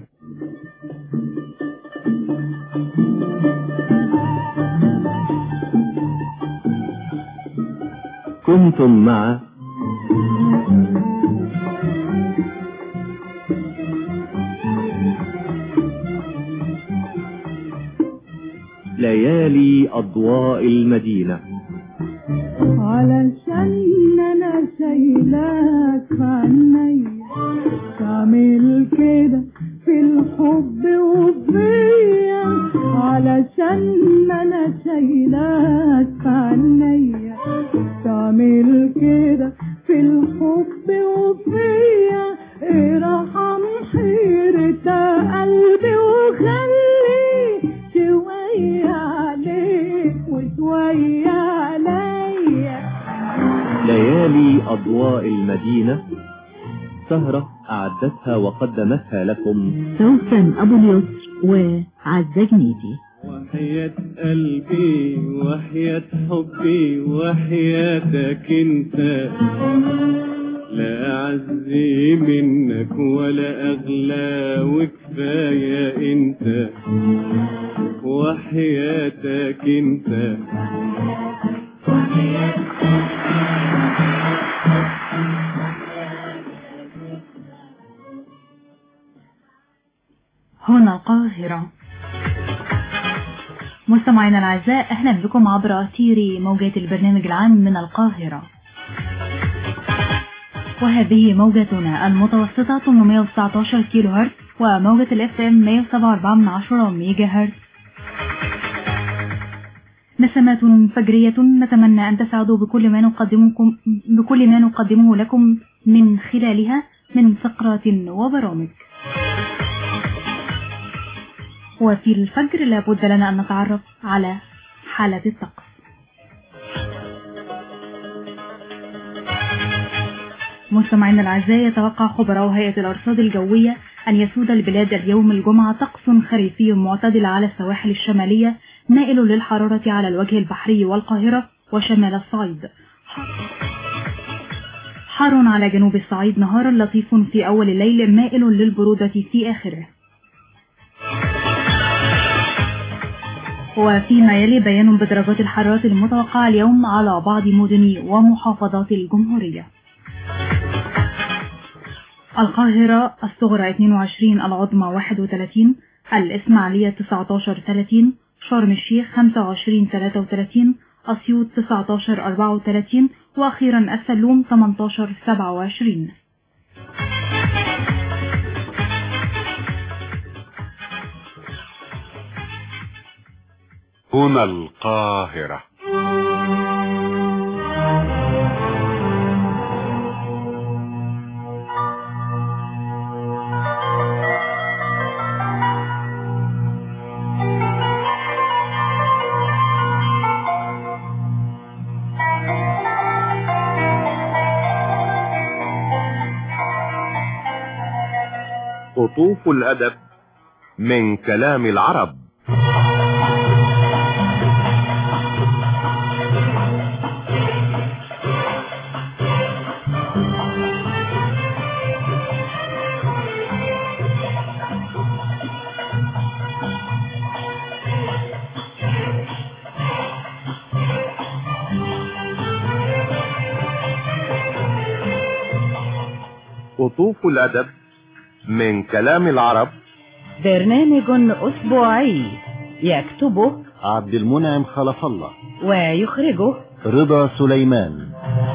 كنتم مع ليالي أضواء المدينة. علشان أنا شايلاك عني تعمل كده في الحب وفيا علشان أنا شايلاك عني تعمل كده في الحب وفيا ارحم حيرة قلبي وخلي شوية عليك وشوية عليا. ليالي أضواء المدينة سهرة أعدتها وقدمتها لكم سوسن أبو اليسر وعزة جنيدي. وحياة قلبي وحياة حبي وحياتك انت لا أعزي منك ولا أغلى وكفاية انت وحياتك انت. هنا القاهرة. مستمعينا الأعزاء، أهلا بكم عبر أثير موجات البرنامج العام من القاهرة. وهذه موجتنا المتوسطة 819 كيلو هرتز وموجة الاف ام 107.4 ميجا هرتز. نسمات فجرية نتمنى أن تسعدوا بكل ما نقدمه لكم من خلالها من فقرات وبرامج. وفي الفجر لابد لنا أن نتعرف على حالة الطقس. مستمعينا الأعزاء، يتوقع خبراء هيئة الأرصاد الجوية أن يسود البلاد اليوم الجمعة طقس خريفي معتدل على السواحل الشمالية مائل للحرارة على الوجه البحري والقاهرة وشمال الصعيد، حار على جنوب الصعيد نهارا لطيف في أول الليل مائل للبرودة في آخره. وفيما يلي بيان بدرجات الحرارة المتوقعة اليوم على بعض مدن ومحافظات الجمهورية. القاهرة الصغرى 22، العظمى 31، الإسماعيلية 19-30، شرم الشيخ 25-33، أسيوط 19-34، وأخيرا السلوم 18-27. هنا القاهرة. قطوف الأدب من كلام العرب. قطوف الأدب من كلام العرب، برنامج أسبوعي يكتبه عبد المنعم خلف الله ويخرجه رضا سليمان.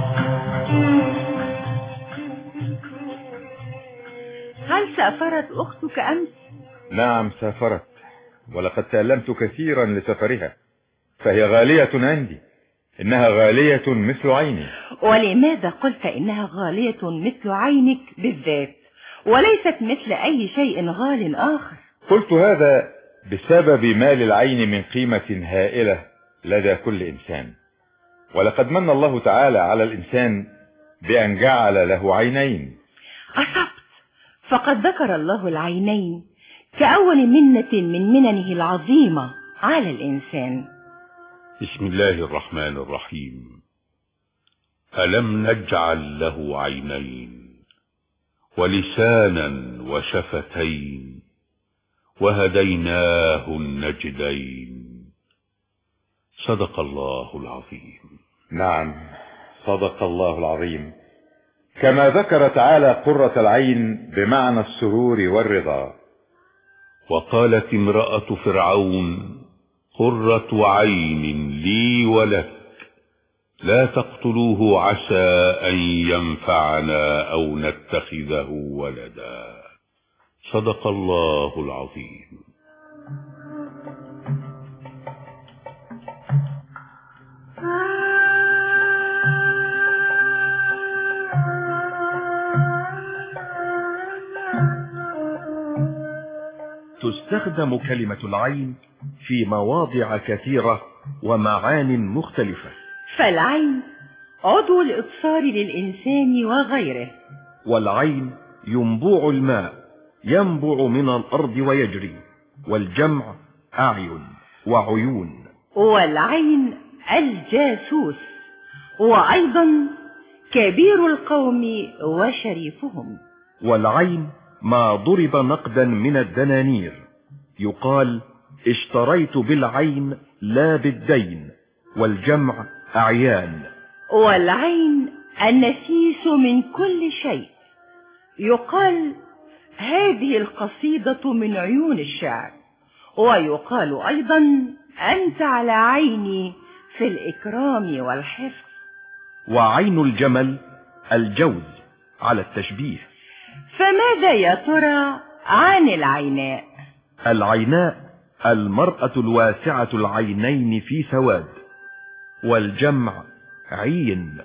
هل سافرت أختك أمس؟ نعم سافرت، ولقد تألمت كثيرا لسفرها، فهي غالية عندي، إنها غالية مثل عيني. ولماذا قلت إنها غالية مثل عينك بالذات وليست مثل أي شيء غال آخر؟ قلت هذا بسبب مال العين من قيمة هائلة لدى كل إنسان، ولقد من الله تعالى على الإنسان بأن جعل له عينين. أصبت، فقد ذكر الله العينين كأول منة من مننه العظيمة على الإنسان. بسم الله الرحمن الرحيم. ألم نجعل له عينين ولسانا وشفتين وهديناه النجدين. صدق الله العظيم. نعم صدق الله العظيم، كما ذكر تعالى قرة العين بمعنى السرور والرضا. وقالت امرأة فرعون قرة عين لي ولك لا تقتلوه عسى أن ينفعنا أو نتخذه ولدا. صدق الله العظيم. تستخدم كلمة العين في مواضع كثيرة ومعان مختلفة. فالعين عضو الإبصار للإنسان وغيره. والعين ينبوع الماء ينبع من الأرض ويجري، والجمع أعين وعيون. والعين الجاسوس، وأيضا كبير القوم وشريفهم. والعين ما ضرب نقدا من الدنانير، يقال اشتريت بالعين لا بالدين، والجمع أعيان. والعين النفيس من كل شيء، يقال هذه القصيدة من عيون الشعر، ويقال أيضا أنت على عيني في الإكرام والحفظ. وعين الجمل الجوز، على التشبيه. فماذا يا ترى عن العيناء؟ العيناء المرأة الواسعة العينين في سواد، والجمع عين.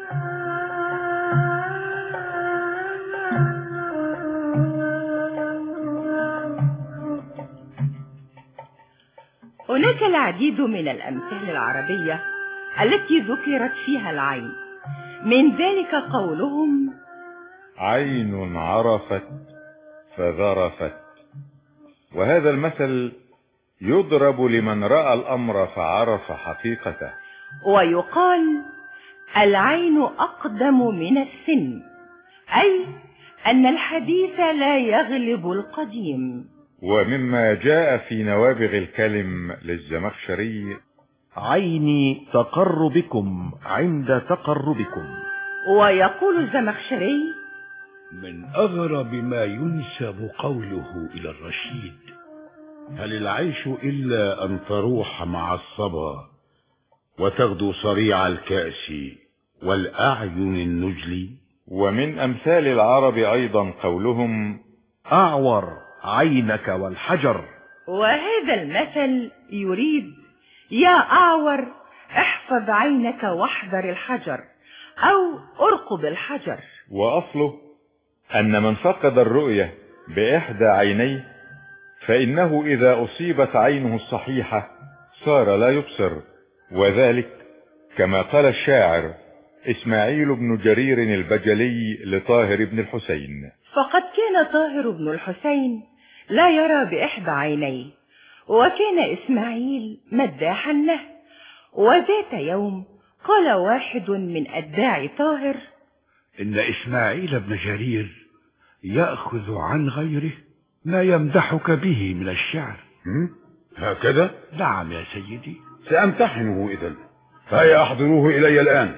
هناك العديد من الأمثال العربية التي ذكرت فيها العين، من ذلك قولهم: عين عرفت فذرفت. وهذا المثل يضرب لمن رأى الأمر فعرف حقيقته. ويقال: العين أقدم من السن، أي أن الحديث لا يغلب القديم. ومما جاء في نوابغ الكلم للزمخشري: عيني تقر بكم عند تقربكم. ويقول الزمخشري: من أغرب ما ينسب قوله إلى الرشيد: هل العيش إلا أن تروح مع الصبا وتغدو صريع الكأس والأعين النجلي. ومن أمثال العرب أيضا قولهم: أعور عينك والحجر. وهذا المثل يريد: يا أعور احفظ عينك واحذر الحجر، أو ارقب الحجر. وأصله أن من فقد الرؤية بإحدى عينيه فإنه إذا أصيبت عينه الصحيحة صار لا يبصر، وذلك كما قال الشاعر إسماعيل بن جرير البجلي لطاهر بن الحسين: فقد كان طاهر بن الحسين لا يرى بإحدى عينيه، وكان إسماعيل مداحا له. وذات يوم قال واحد من أتباع طاهر: إن إسماعيل بن جرير يأخذ عن غيره ما يمدحك به من الشعر. هكذا؟ نعم يا سيدي. سأمتحنه إذن، فهيا أحضروه إلي الآن.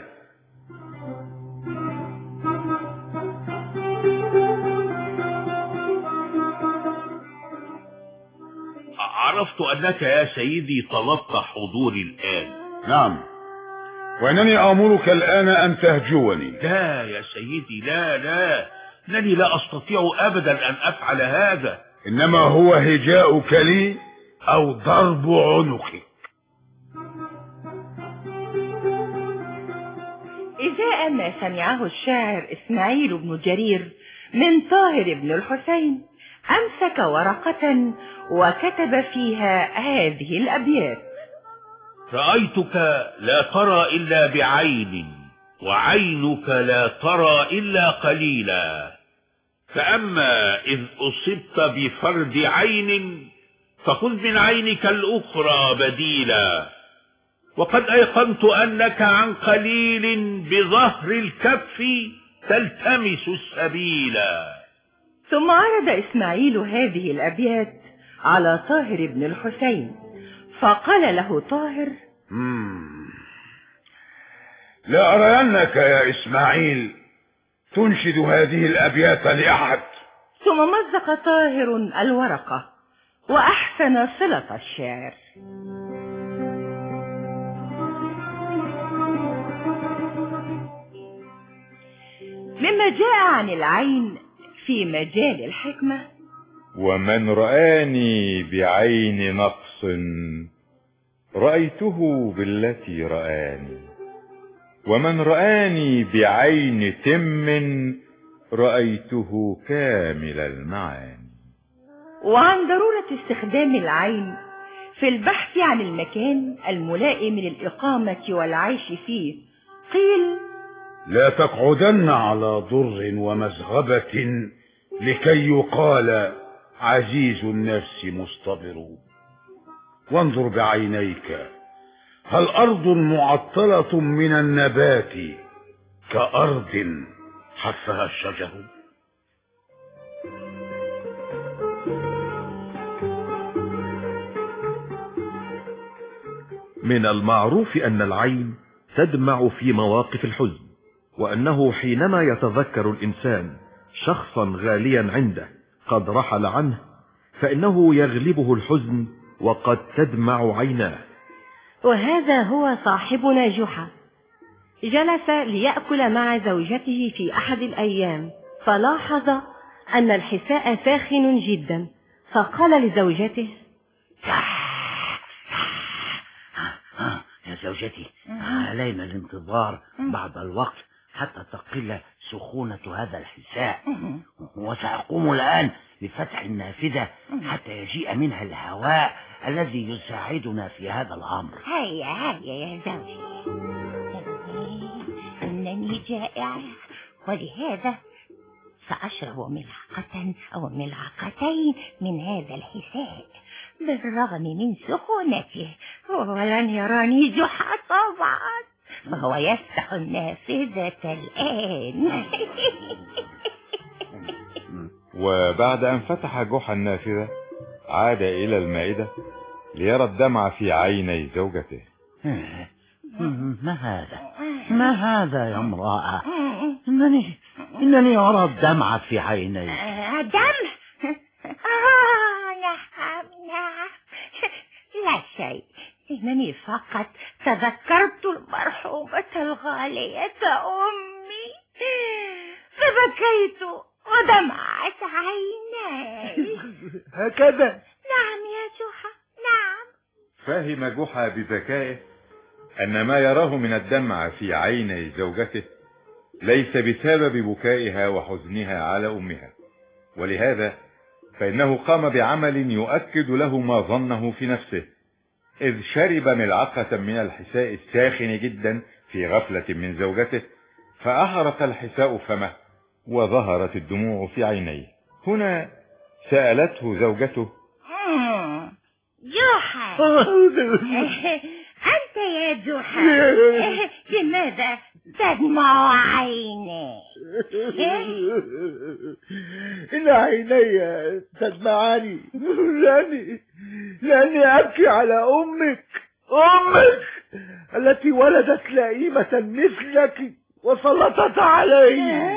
عرفت أنك يا سيدي طلبت حضوري الآن. نعم، وإنني آمرك الآن أن تهجوني. لا يا سيدي، لا إنني لا أستطيع أبدا أن أفعل هذا. إنما هو هجاؤك لي أو ضرب عنقك. إزاء ما سمعه الشاعر إسماعيل بن جرير من طاهر بن الحسين أمسك ورقة وكتب فيها هذه الأبيات: رأيتك لا ترى إلا بعين، وعينك لا ترى إلا قليلا، فأما إذ أصبت بفرد عين فخذ من عينك الأخرى بديلا، وقد أيقنت أنك عن قليل بظهر الكف تلتمس السبيلا. ثم عرض إسماعيل هذه الأبيات على طاهر بن الحسين، فقال له طاهر: لا أرينك يا إسماعيل تنشد هذه الأبيات لأحد. ثم مزق طاهر الورقة وأحسن صلة الشعر. مما جاء عن العين في مجال الحكمة: ومن رآني بعين نقص رأيته بالتي رآني، ومن رآني بعين تم رأيته كامل المعاني. وعن ضرورة استخدام العين في البحث عن المكان الملائم للإقامة والعيش فيه قيل: لا تقعدن على ضر ومزغبة لكي يقال عزيز النفس مصطبر. وانظر بعينيك هل أرض معطلة من النبات كأرض حفها الشجر. من المعروف أن العين تدمع في مواقف الحزن، وأنه حينما يتذكر الإنسان شخصا غاليا عنده قد رحل عنه فإنه يغلبه الحزن وقد تدمع عيناه. وهذا هو صاحبنا جحا، جلس ليأكل مع زوجته في أحد الأيام، فلاحظ أن الحساء ساخن جدا، فقال لزوجته: يا زوجتي، علينا الانتظار بعض الوقت حتى تقل سخونة هذا الحساء، وسأقوم الآن لفتح النافذة حتى يجيء منها الهواء الذي يساعدنا في هذا الأمر. هيا يا زوجي، إنني جائعة، ولهذا سأشرب ملعقة أو ملعقتين من هذا الحساء بالرغم من سخونته، ولن يراني جحا طبعا، فهو يفتح النافذة الآن. وبعد أن فتح جحا النافذة عاد إلى المائدة ليرى الدمع في عيني زوجته. ما هذا يا امرأة؟ إنني أرى الدمع في عيني. دم؟ نعم، لا شيء، إنني فقط تذكرت المرحومة الغالية أمي فبكيت ودمعت عيناي. هكذا؟ نعم يا جحا، نعم. فهم جحا بذكائه أن ما يراه من الدمع في عيني زوجته ليس بسبب بكائها وحزنها على أمها، ولهذا فإنه قام بعمل يؤكد له ما ظنه في نفسه، إذ شرب ملعقة من الحساء الساخن جدا في غفلة من زوجته، فأحرق الحساء فمه وظهرت الدموع في عينيه. هنا سألته زوجته: جحا، أنت يا جحا، لماذا تدمع عيني؟ إن عيني تدمعاني لأني أبكي على أمك التي ولدت لئيمة مثلك وسلطت علي.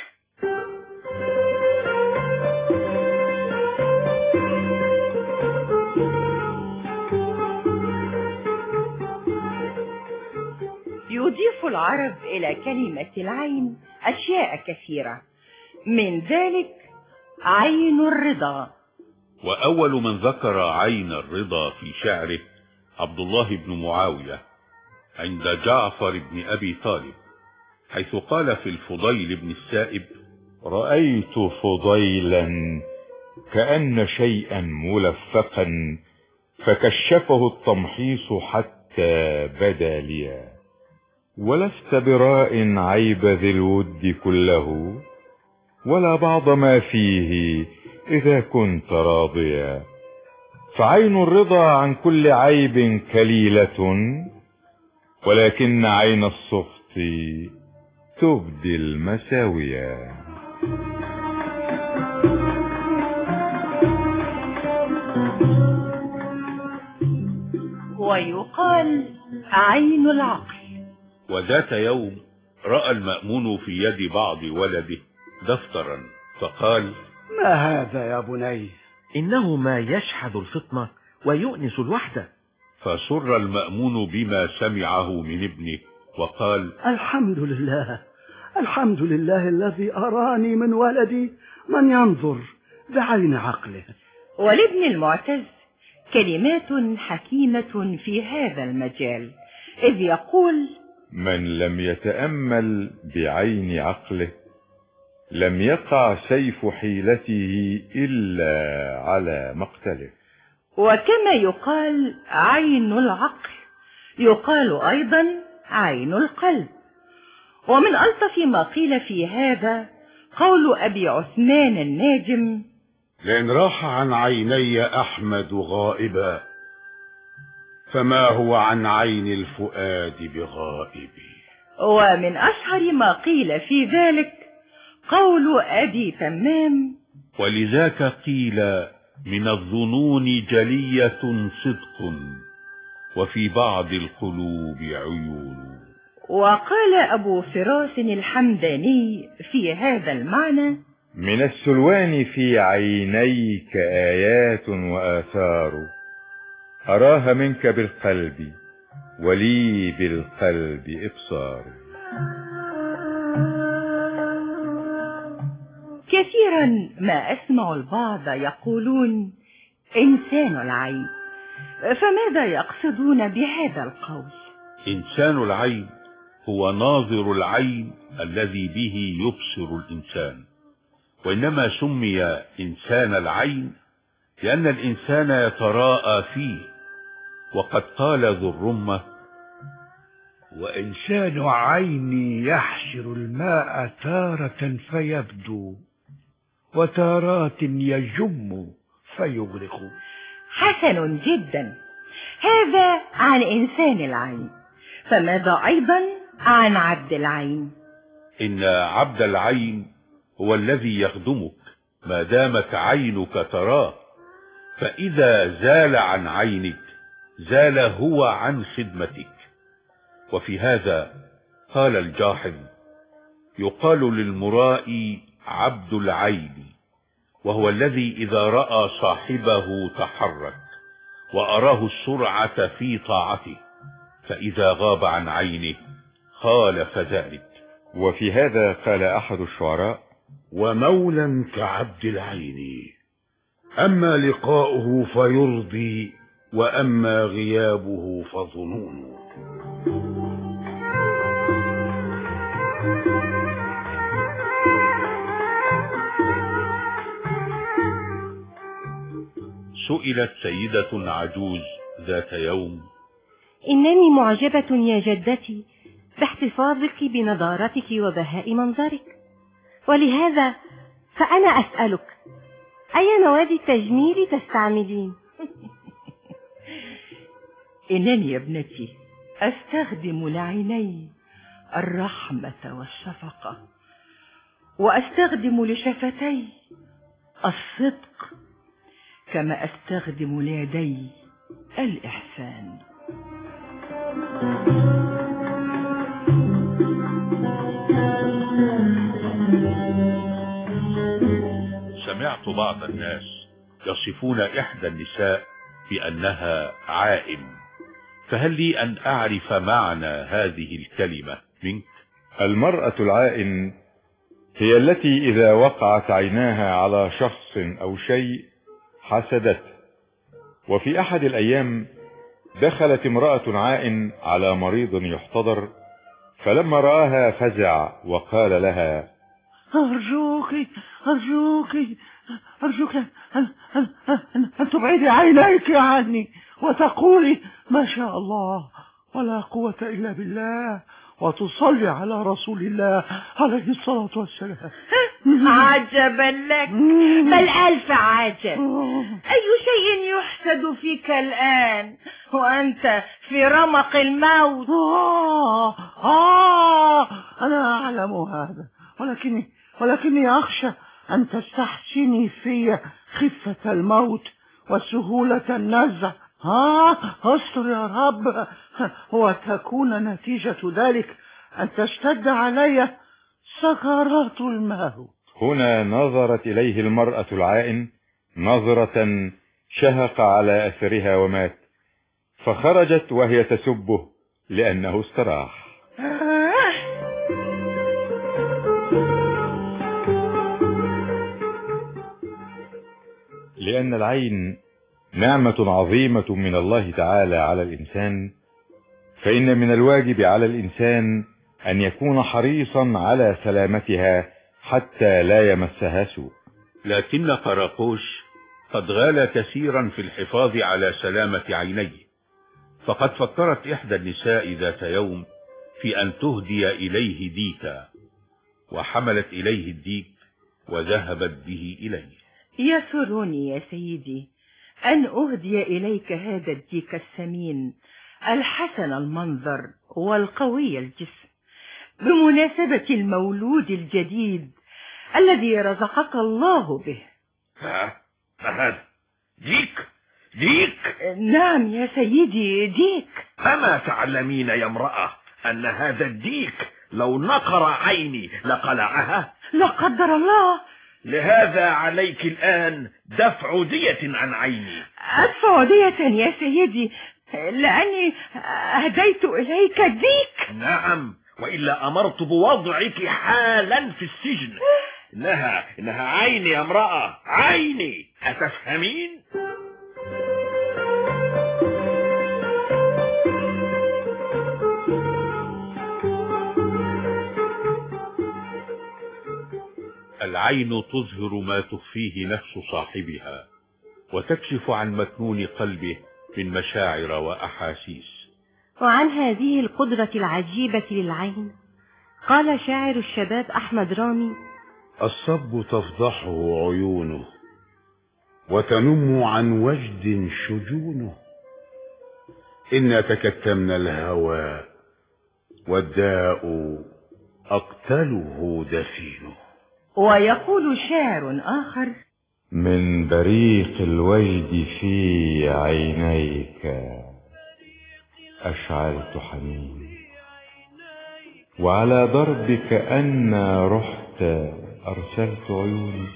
يضيف العرب إلى كلمة العين أشياء كثيرة، من ذلك عين الرضا. وأول من ذكر عين الرضا في شعره عبد الله بن معاوية عند جعفر بن أبي طالب، حيث قال في الفضيل بن السائب: رأيت فضيلا كأن شيئا ملفقا فكشفه التمحيص حتى بدا لي، ولست براء عيب ذي الود كله ولا بعض ما فيه إذا كنت راضيا، فعين الرضا عن كل عيب كليلة، ولكن عين السخط تبدي المساوية. ويقال عين العقل. وذات يوم رأى المأمون في يد بعض ولده دفترا، فقال: ما هذا يا بني؟ إنه ما يشحذ الفطنة ويؤنس الوحدة. فسر المأمون بما سمعه من ابنه وقال: الحمد لله الذي أراني من ولدي من ينظر بعين عقله. ولابن المعتز كلمات حكيمة في هذا المجال، إذ يقول: من لم يتأمل بعين عقله لم يقع سيف حيلته إلا على مقتله. وكما يقال عين العقل يقال أيضا عين القلب. ومن ألطف ما قيل في هذا قول أبي عثمان الناجم: لأن راح عن عيني أحمد غائبا فما هو عن عين الفؤاد بغائب. ومن أشهر ما قيل في ذلك قول أبي تمام: ولذاك قيل من الظنون جلية صدق وفي بعض القلوب عيون. وقال أبو فراس الحمداني في هذا المعنى: من السلوان في عينيك آيات وآثار أراها منك بالقلب ولي بالقلب إبصار. كثيرا ما أسمع البعض يقولون إنسان العين، فماذا يقصدون بهذا القول؟ إنسان العين هو ناظر العين الذي به يبصر الإنسان، وإنما سمي إنسان العين لأن الإنسان يتراءى فيه. وقد قال ذو الرمة: وإنسان عيني يحشر الماء تارة فيبدو وتارات يجم فيغرق. حسن جدا، هذا عن إنسان العين، فماذا أيضا عن عبد العين؟ إن عبد العين هو الذي يخدمك ما دامت عينك تراه، فإذا زال عن عينك زال هو عن خدمتك. وفي هذا قال الجاحظ: يقال للمرائي عبد العين، وهو الذي إذا رأى صاحبه تحرك وأراه السرعة في طاعته، فإذا غاب عن عينه خالف ذلك. وفي هذا قال أحد الشعراء: ومولا كعبد العين، أما لقاؤه فيرضي، وأما غيابه فظنون. سئلت سيدة عجوز ذات يوم: إنني معجبة يا جدتي باحتفاظك بنضارتك وبهاء منظرك، ولهذا فأنا أسألك: أي مواد التجميل تستعملين؟ إنني يا ابنتي أستخدم لعيني الرحمة والشفقة، وأستخدم لشفتي الصدق، كما أستخدم ليدي الإحسان. سمعت بعض الناس يصفون إحدى النساء بأنها عائن، فهل لي أن أعرف معنى هذه الكلمة منك؟ المرأة العائن هي التي إذا وقعت عيناها على شخص أو شيء حسدته. وفي أحد الأيام دخلت امرأة عائن على مريض يحتضر، فلما رآها فزع وقال لها: أرجوك أن تبعدي عينيك عني وتقولي ما شاء الله ولا قوة إلا بالله، وتصلي على رسول الله عليه الصلاة والسلام. عجبا لك، بل ألف عجب. أي شيء يحسد فيك الآن وأنت في رمق الموت؟ أنا أعلم هذا، ولكني أخشى أن تستحسني في خفة الموت وسهولة النزع. استر يا رب، وتكون نتيجة ذلك أن تشتد علي سكرات الموت. هنا نظرت إليه المرأة العائن نظرة شهق على أثرها ومات، فخرجت وهي تسبه لأنه استراح. لأن العين نعمة عظيمة من الله تعالى على الإنسان، فإن من الواجب على الإنسان أن يكون حريصا على سلامتها حتى لا يمسها سوء. لكن قراقوش قد غال كثيرا في الحفاظ على سلامة عينيه، فقد فكرت إحدى النساء ذات يوم في أن تهدي إليه ديكا، وحملت إليه الديك وذهبت به إليه. يسرني يا سيدي أن أهدي إليك هذا الديك السمين الحسن المنظر والقوي الجسم بمناسبة المولود الجديد الذي رزقك الله به. فهذا ديك؟ نعم يا سيدي، ديك. أما تعلمين يا امرأة أن هذا الديك لو نقر عيني لقلعها؟ لا قدر الله. لهذا عليك الآن دفع دية عن عيني. أدفع دية يا سيدي لأني أهديت إليك الديك؟ نعم، وإلا أمرت بوضعك حالا في السجن. إنها عيني يا امرأة، عيني، أتفهمين؟ العين تظهر ما تخفيه نفس صاحبها، وتكشف عن مكنون قلبه من مشاعر وأحاسيس. وعن هذه القدرة العجيبة للعين قال شاعر الشباب أحمد رامي: الصب تفضحه عيونه، وتنم عن وجد شجونه، إنا تكتمنا الهوى، والداء أقتله دفينه. ويقول شاعر آخر: من بريق الوجد في عينيك أشعلت حنين، وعلى ضربك أنا رحت أرسلت عيوني.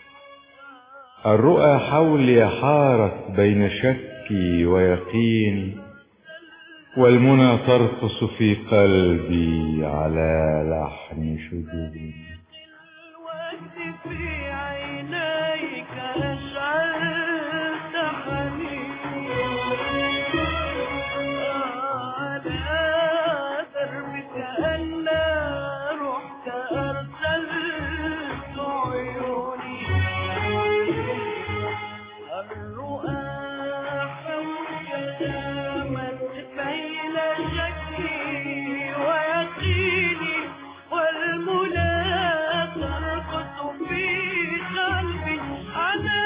الرؤى حولي حارت بين شكي ويقيني، والمنى ترقص في قلبي على لحن شجوني. في عينيك أشعلت حنين، على دربك أنا رحت أرسلت عيوني. الرؤى حولك دامت بين شكي ويقيني، والمنى ترقص في قلبي على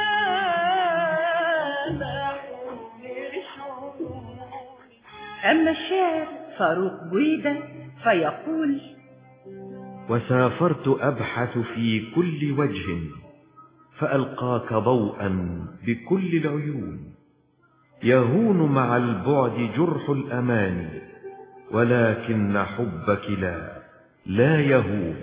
لحن شجوني. أما الشاعر فاروق بويدة فيقول: وسافرت أبحث في كل وجه، فألقاك ضوءا بكل العيون. يهون مع البعد جرح الأمان، ولكن حبك لا يهون.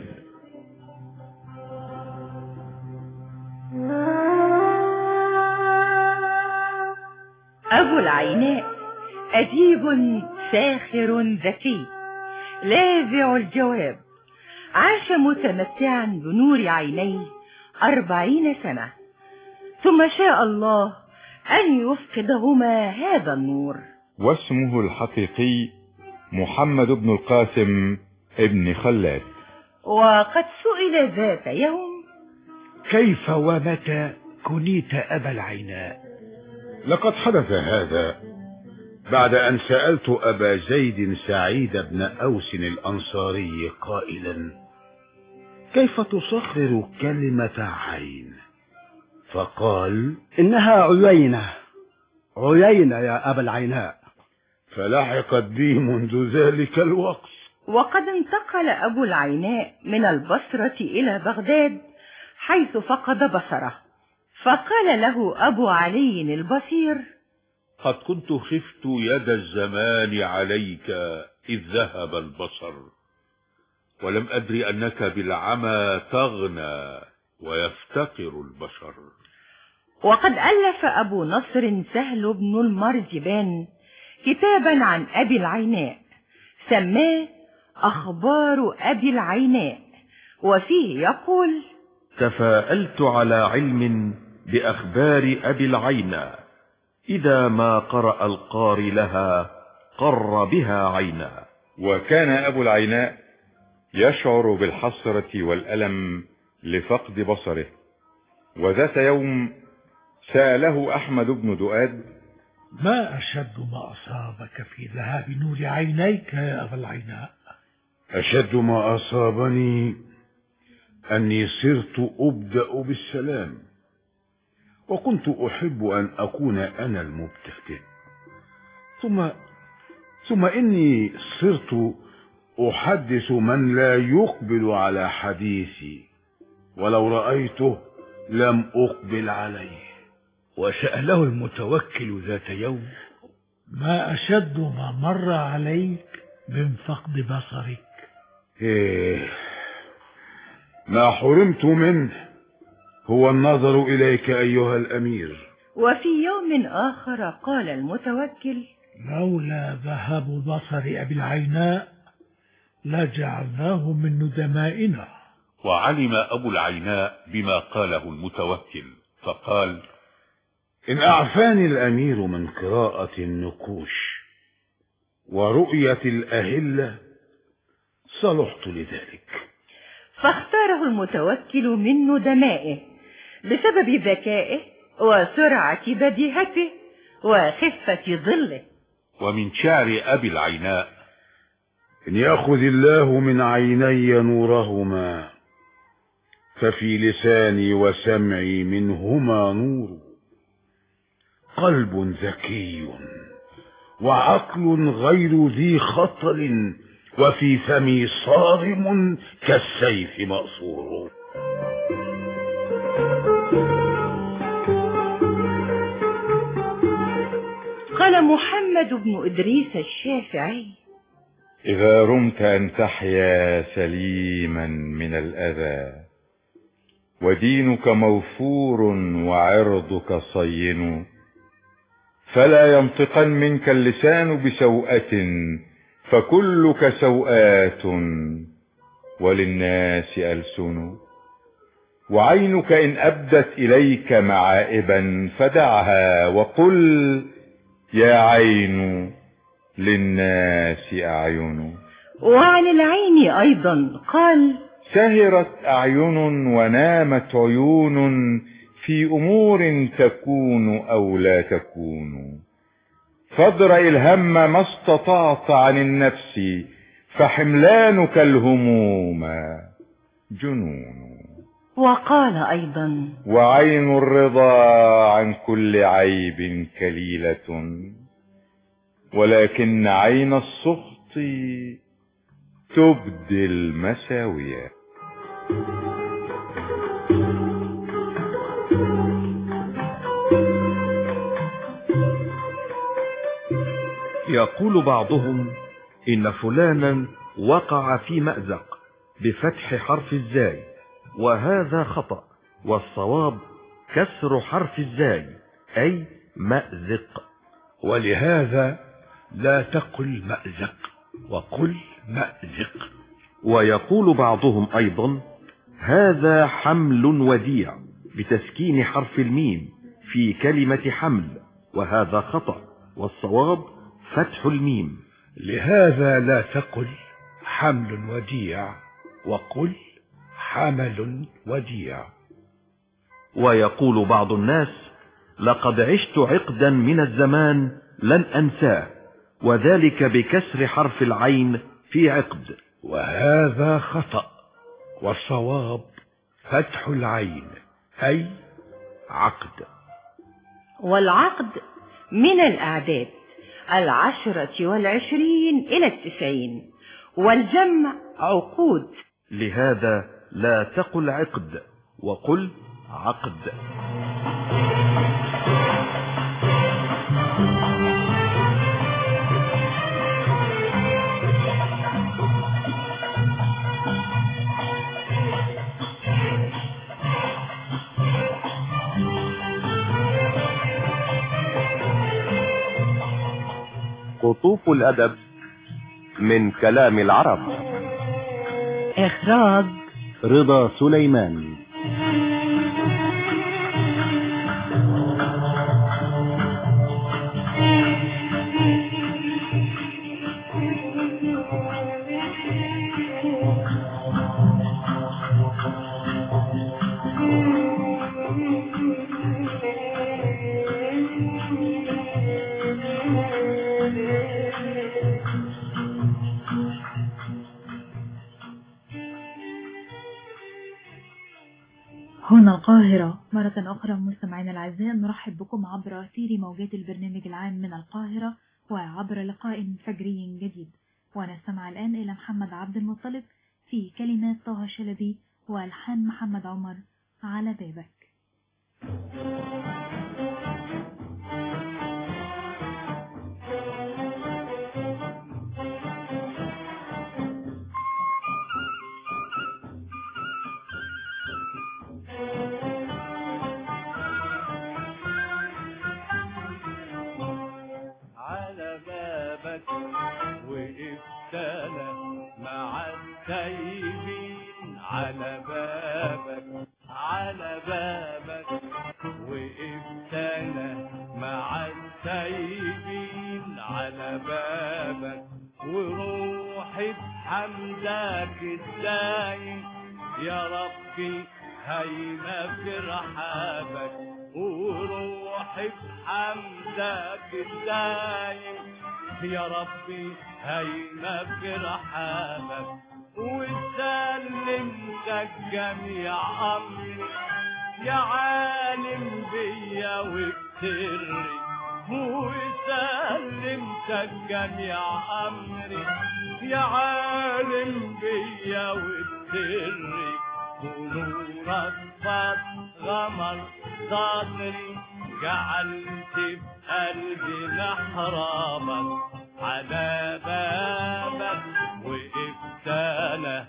أبو العيناء أديب ساخر ذكي لاذع الجواب، عاش متمتعا بنور عينيه 40 سنة، ثم شاء الله أن يفقدهما هذا النور. واسمه الحقيقي محمد بن القاسم ابن خلاد. وقد سئل ذات يوم: كيف ومتى كنيت أبا العيناء؟ لقد حدث هذا بعد أن سألت أبا زيد سعيد بن أوس الأنصاري قائلا: كيف تصخر كلمة عين؟ فقال: إنها عيينة يا أبا العيناء. فلحقت بي منذ ذلك الوقت. وقد انتقل أبو العيناء من البصرة إلى بغداد حيث فقد بصره، فقال له أبو علي البصير: قد كنت خفت يد الزمان عليك إذ ذهب البصر، ولم أدري أنك بالعمى تغنى ويفتقر البشر. وقد ألف أبو نصر سهل بن المرجبان كتابا عن أبي العيناء سماه أخبار أبي العيناء، وفيه يقول: تفاءلت على علم بأخبار أبي العيناء، إذا ما قرأ القاري لها قر بها عينا. وكان أبو العيناء يشعر بالحسرة والألم لفقد بصره. وذات يوم سأله أحمد بن دؤاد: ما أشد ما أصابك في ذهاب نور عينيك يا أبا العيناء؟ أشد ما أصابني أني صرت أبدأ بالسلام، وكنت أحب أن أكون أنا المبتدئ، ثم إني صرت أحدث من لا يقبل على حديثي، ولو رأيته لم أقبل عليه. وسأله المتوكل ذات يوم: ما أشد ما مر عليك من فقد بصرك؟ ما حرمت منه هو النظر إليك أيها الأمير. وفي يوم آخر قال المتوكل: لولا ذهاب بصر أبي العيناء لجعلناه من ندمائنا. وعلم أبو العيناء بما قاله المتوكل فقال: إن أعفاني الأمير من قراءة النقوش ورؤية الأهلة صلحت لذلك. فاختاره المتوكل من ندمائه بسبب ذكائه وسرعة بديهته وخفة ظله. ومن شعر أبي العيناء: إن يأخذ الله من عيني نورهما ففي لساني وسمعي منهما نور، قلب ذكي وعقل غير ذي خطر وفي فمي صارم كالسيف مأصور. قال محمد بن إدريس الشافعي: إذا رمت أن تحيا سليما من الأذى ودينك موفور وعرضك صين، فلا ينطقن منك اللسان بسوءة فكلك سوءات وللناس ألسن، وعينك إن أبدت إليك معائبا فدعها وقل يا عين للناس أعين. وعن العين أيضا قال: سهرت أعين ونامت عيون في أمور تكون أو لا تكون، فادرأ الهم ما استطعت عن النفس فحملانك الهموم جنون. وقال أيضا: وعين الرضا عن كل عيب كليلة ولكن عين السخط تبدي المساوية. يقول بعضهم إن فلانا وقع في مأزق بفتح حرف الزاي، وهذا خطأ، والصواب كسر حرف الزاي أي مأزق. ولهذا لا تقل مأزق وقل مأزق. ويقول بعضهم أيضا هذا حمل وديع بتسكين حرف الميم في كلمة حمل، وهذا خطأ، والصواب فتح الميم. لهذا لا تقل حمل وديع وقل حمل وديع. ويقول بعض الناس لقد عشت عقدا من الزمان لن أنساه، وذلك بكسر حرف العين في عقد، وهذا خطأ، والصواب فتح العين أي عقد. والعقد من الأعداد 10 و20 إلى 90، والجمع عقود. لهذا لا تقل عقد وقل عقد. قطوف الأدب من كلام العرب. إخراج رضا سليمان. هنا القاهرة. مرة أخرى مستمعينا الأعزاء نرحب بكم عبر أثير موجات البرنامج العام من القاهرة وعبر لقاء فجري جديد، ونستمع الآن إلى محمد عبد المطلب في كلمات طه شلبي والحان محمد عمر على بابك. على بابك وقفت انا مع التايبين على بابك على بابك، وقفت انا مع التايبين على بابك، وروحي بحمدك الدايم يا ربي هينا في رحابك، وروحي بحمدك الدايم يا ربي هينا في رحابك، وسلمتك جميع امري يا عالم بيا وبسري، وسلمتك جميع امري يا عالم بيا وبسري، ونورك فاض غمر صدري جعلت بقلبي محرابك، على بابك وقفت انا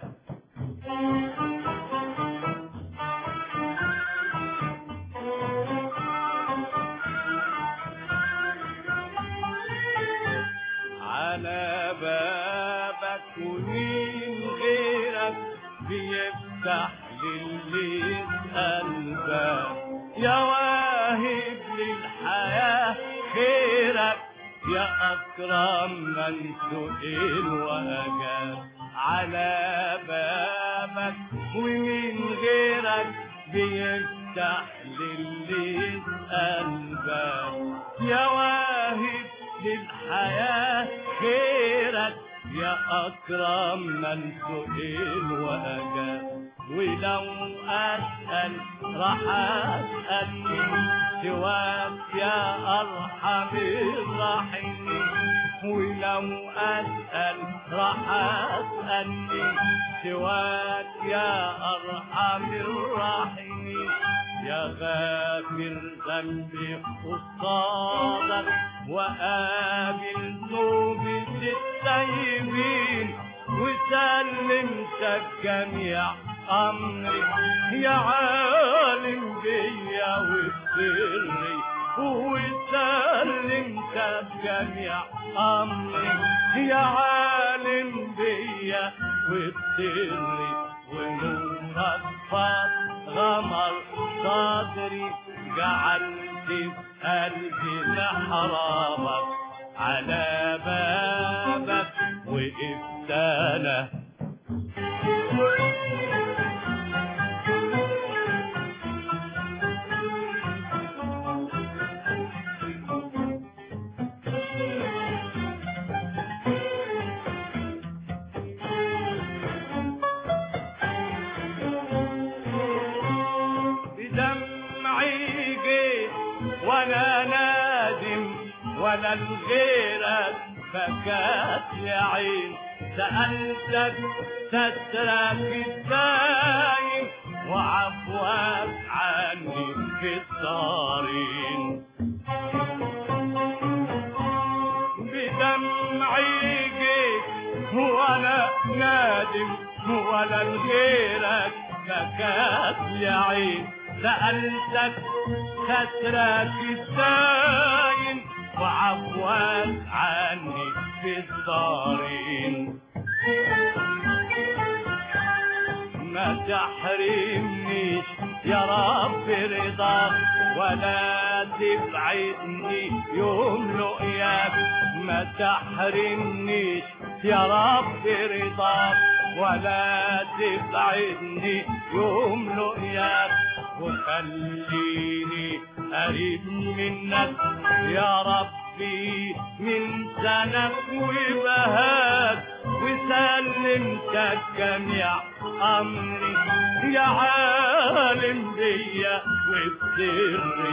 على بابك، ومين غيرك بيفتح للي يسأل باب، يا واهب للحياة خيرك يا أكرم من سئل وأجاب، على بابك ومين غيرك بيفتح للي يسأل باب، يا واهب للحياة خيرك يا أكرم من سئل وأجاب، ولو أسأل راح أسألني سواك يا أرحم الراحمين، ولو أسأل راح أسألني سواك يا أرحم الراحمين، يا غافر ذنبي قصادك وقابل توبة التايبين، وسلمتك جميع أمري يا عالم بيا وبسري، وسلمتك جميع أمري يا عالم بيا وبسري، ونورك فاض غمر صدري جعلت في قلبي محرابك، على بابك وقفت انا بدمعي جيت وانا نادم ولا لغيرك بكات يا عين، سألتك سترك الدايم وعفوك عني في الصارين، بدمعي جيت وانا نادم ولا لغيرك بكات يا عين، سألتك سترك الدايم وعفوك عني في الصارين، ما تحرمنيش يا رب رضاك ولا تبعدني يوم لقياك، ما تحرمنيش يا رب رضاك ولا تبعدني يوم لقياك، وخليني قريب منك يا ربي من سنك وبهاك، وسلمتك جميع أمري يا عالم بيا وبسري،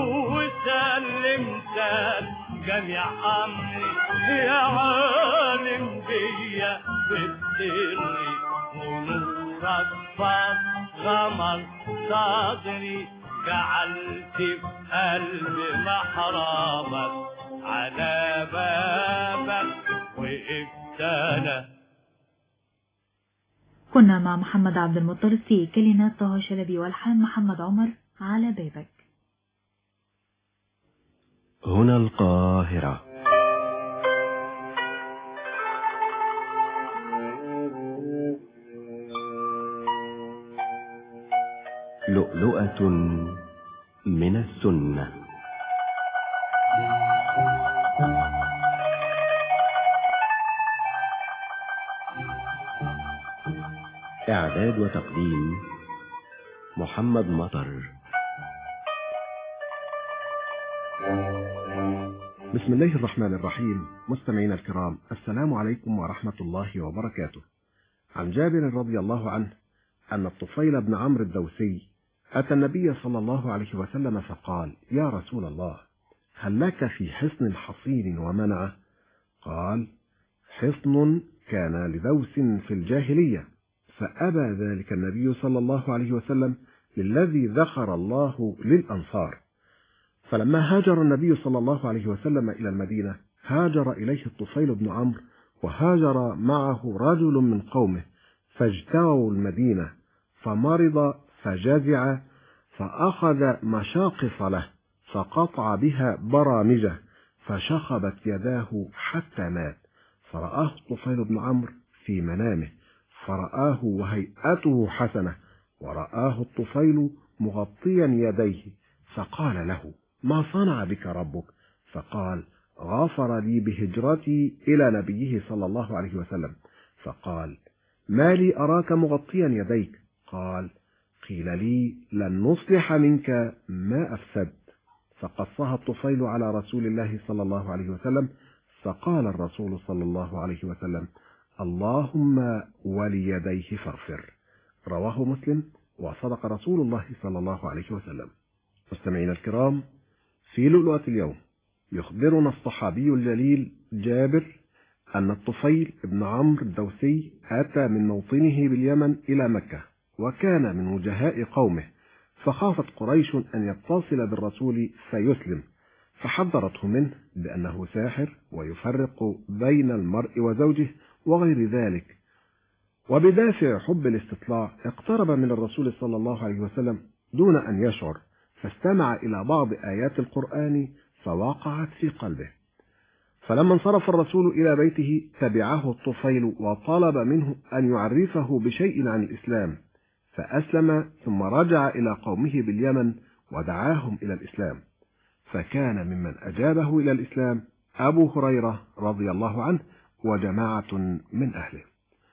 وسلمتك جميع أمري يا عالم بيا وبسري، ونورك فاض غمر صدري جعلت في قلبي محرابك، على بابك وقفت انا. كنا مع محمد عبد المطلب في كلمات طه شلبي والحان محمد عمر، على بابك. هنا القاهرة. لؤلؤة من السنة. إعداد وتقديم محمد مطر. بسم الله الرحمن الرحيم. مستمعينا الكرام، السلام عليكم ورحمة الله وبركاته. عن جابر رضي الله عنه أن الطفيل بن عمرو الدوسي أتى النبي صلى الله عليه وسلم فقال: يا رسول الله، هل لك في حصن حصين ومنعه؟ قال: حصن كان لدوس في الجاهلية، فأبى ذلك النبي صلى الله عليه وسلم للذي ذكر الله للأنصار. فلما هاجر النبي صلى الله عليه وسلم إلى المدينة هاجر إليه الطفيل بن عمرو، وهاجر معه رجل من قومه، فاجتووا المدينة، فمرض فجزع، فأخذ مشاقص له فقطع بها برامجه، فشخبت يداه حتى مات. فرآه الطفيل بن عمرو في منامه، فرآه وهيئته حسنة، ورآه الطفيل مغطيا يديه، فقال له: ما صنع بك ربك؟ فقال: غفر لي بهجرتي إلى نبيه صلى الله عليه وسلم. فقال: ما لي أراك مغطيا يديك؟ قال: قيل لي لن نصلح منك ما أفسدت. فقصها الطفيل على رسول الله صلى الله عليه وسلم، فقال الرسول صلى الله عليه وسلم: اللهم وليديه فاغفر. رواه مسلم، وصدق رسول الله صلى الله عليه وسلم. مستمعينا الكرام، في لؤلؤة اليوم يخبرنا الصحابي الجليل جابر أن الطفيل بن عمرو الدوسي أتى من موطنه باليمن إلى مكة، وكان من وجهاء قومه، فخافت قريش أن يتصل بالرسول فيسلم، فحذرته منه بأنه ساحر ويفرق بين المرء وزوجه وغير ذلك. وبدافع حب الاستطلاع اقترب من الرسول صلى الله عليه وسلم دون أن يشعر، فاستمع إلى بعض آيات القرآن فوقعت في قلبه. فلما انصرف الرسول إلى بيته تبعه الطفيل وطلب منه أن يعرفه بشيء عن الإسلام، فأسلم ثم رجع إلى قومه باليمن ودعاهم إلى الإسلام. فكان ممن أجابه إلى الإسلام أبو هريرة رضي الله عنه وجماعة من أهله.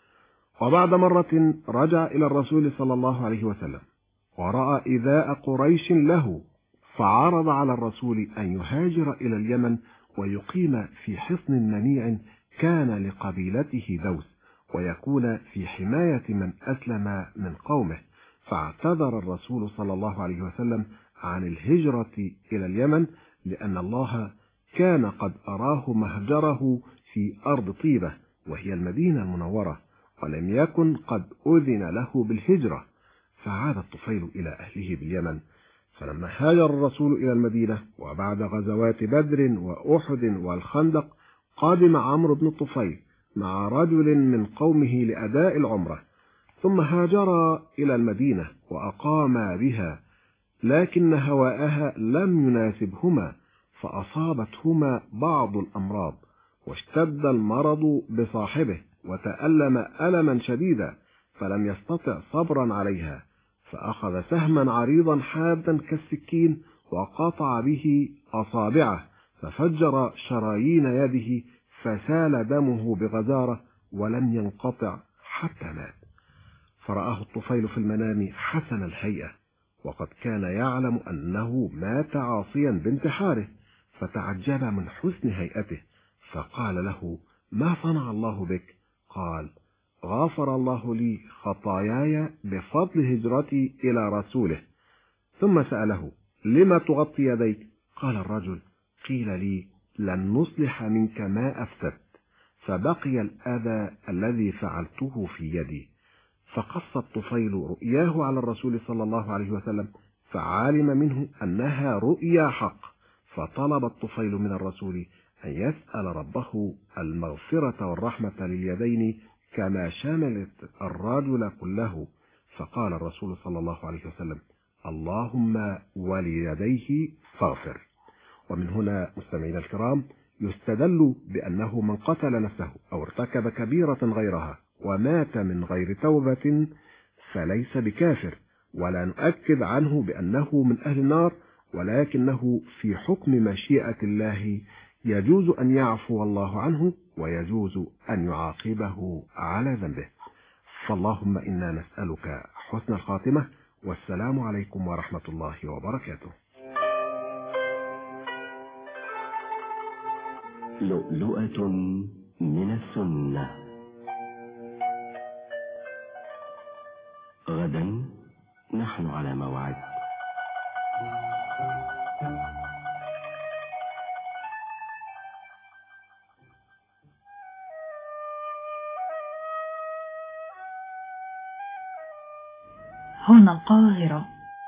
وبعد مرة رجع إلى الرسول صلى الله عليه وسلم ورأى إيذاء قريش له، فعرض على الرسول أن يهاجر إلى اليمن ويقيم في حصن منيع كان لقبيلته دوس، ويكون في حماية من أسلم من قومه. فاعتذر الرسول صلى الله عليه وسلم عن الهجرة إلى اليمن، لأن الله كان قد أراه مهجره في أرض طيبة وهي المدينة المنورة، ولم يكن قد أذن له بالهجرة. فعاد الطفيل إلى أهله باليمن. فلما هاجر الرسول إلى المدينة وبعد غزوات بدر وأحد والخندق، قادم عمرو بن الطفيل مع رجل من قومه لأداء العمرة، ثم هاجر إلى المدينة وأقاما بها، لكن هواءها لم يناسبهما، فأصابتهما بعض الأمراض، واشتد المرض بصاحبه وتألم ألما شديدا، فلم يستطع صبرا عليها، فأخذ سهما عريضا حادا كالسكين وقطع به أصابعه، ففجر شرايين يده، فسال دمه بغزارة ولم ينقطع حتى مات. فرآه الطفيل في المنام حسن الهيئة، وقد كان يعلم أنه مات عاصيا بانتحاره، فتعجب من حسن هيئته، فقال له: ما صنع الله بك؟ قال: غفر الله لي خطاياي بفضل هجرتي إلى رسوله. ثم سأله: لما تغطي يديك؟ قال الرجل: قيل لي لن نصلح منك ما أفسدت، فبقي الأذى الذي فعلته في يدي. فقص الطفيل رؤياه على الرسول صلى الله عليه وسلم، فعلم منه أنها رؤيا حق، فطلب الطفيل من الرسول أن يسأل ربه المغفرة والرحمة لليدين كما شملت الرجل كله. فقال الرسول صلى الله عليه وسلم: اللهم وليديه فاغفر. ومن هنا مستمعينا الكرام يستدل بأنه من قتل نفسه أو ارتكب كبيرة غيرها ومات من غير توبة فليس بكافر، ولا نؤكد عنه بأنه من أهل النار، ولكنه في حكم مشيئة الله يجوز أن يعفو الله عنه ويجوز أن يعاقبه على ذنبه. فاللهم إنا نسألك حسن الخاتمة، والسلام عليكم ورحمة الله وبركاته. لؤلؤة من السنة. غدا نحن على موعد. هنا القاهرة.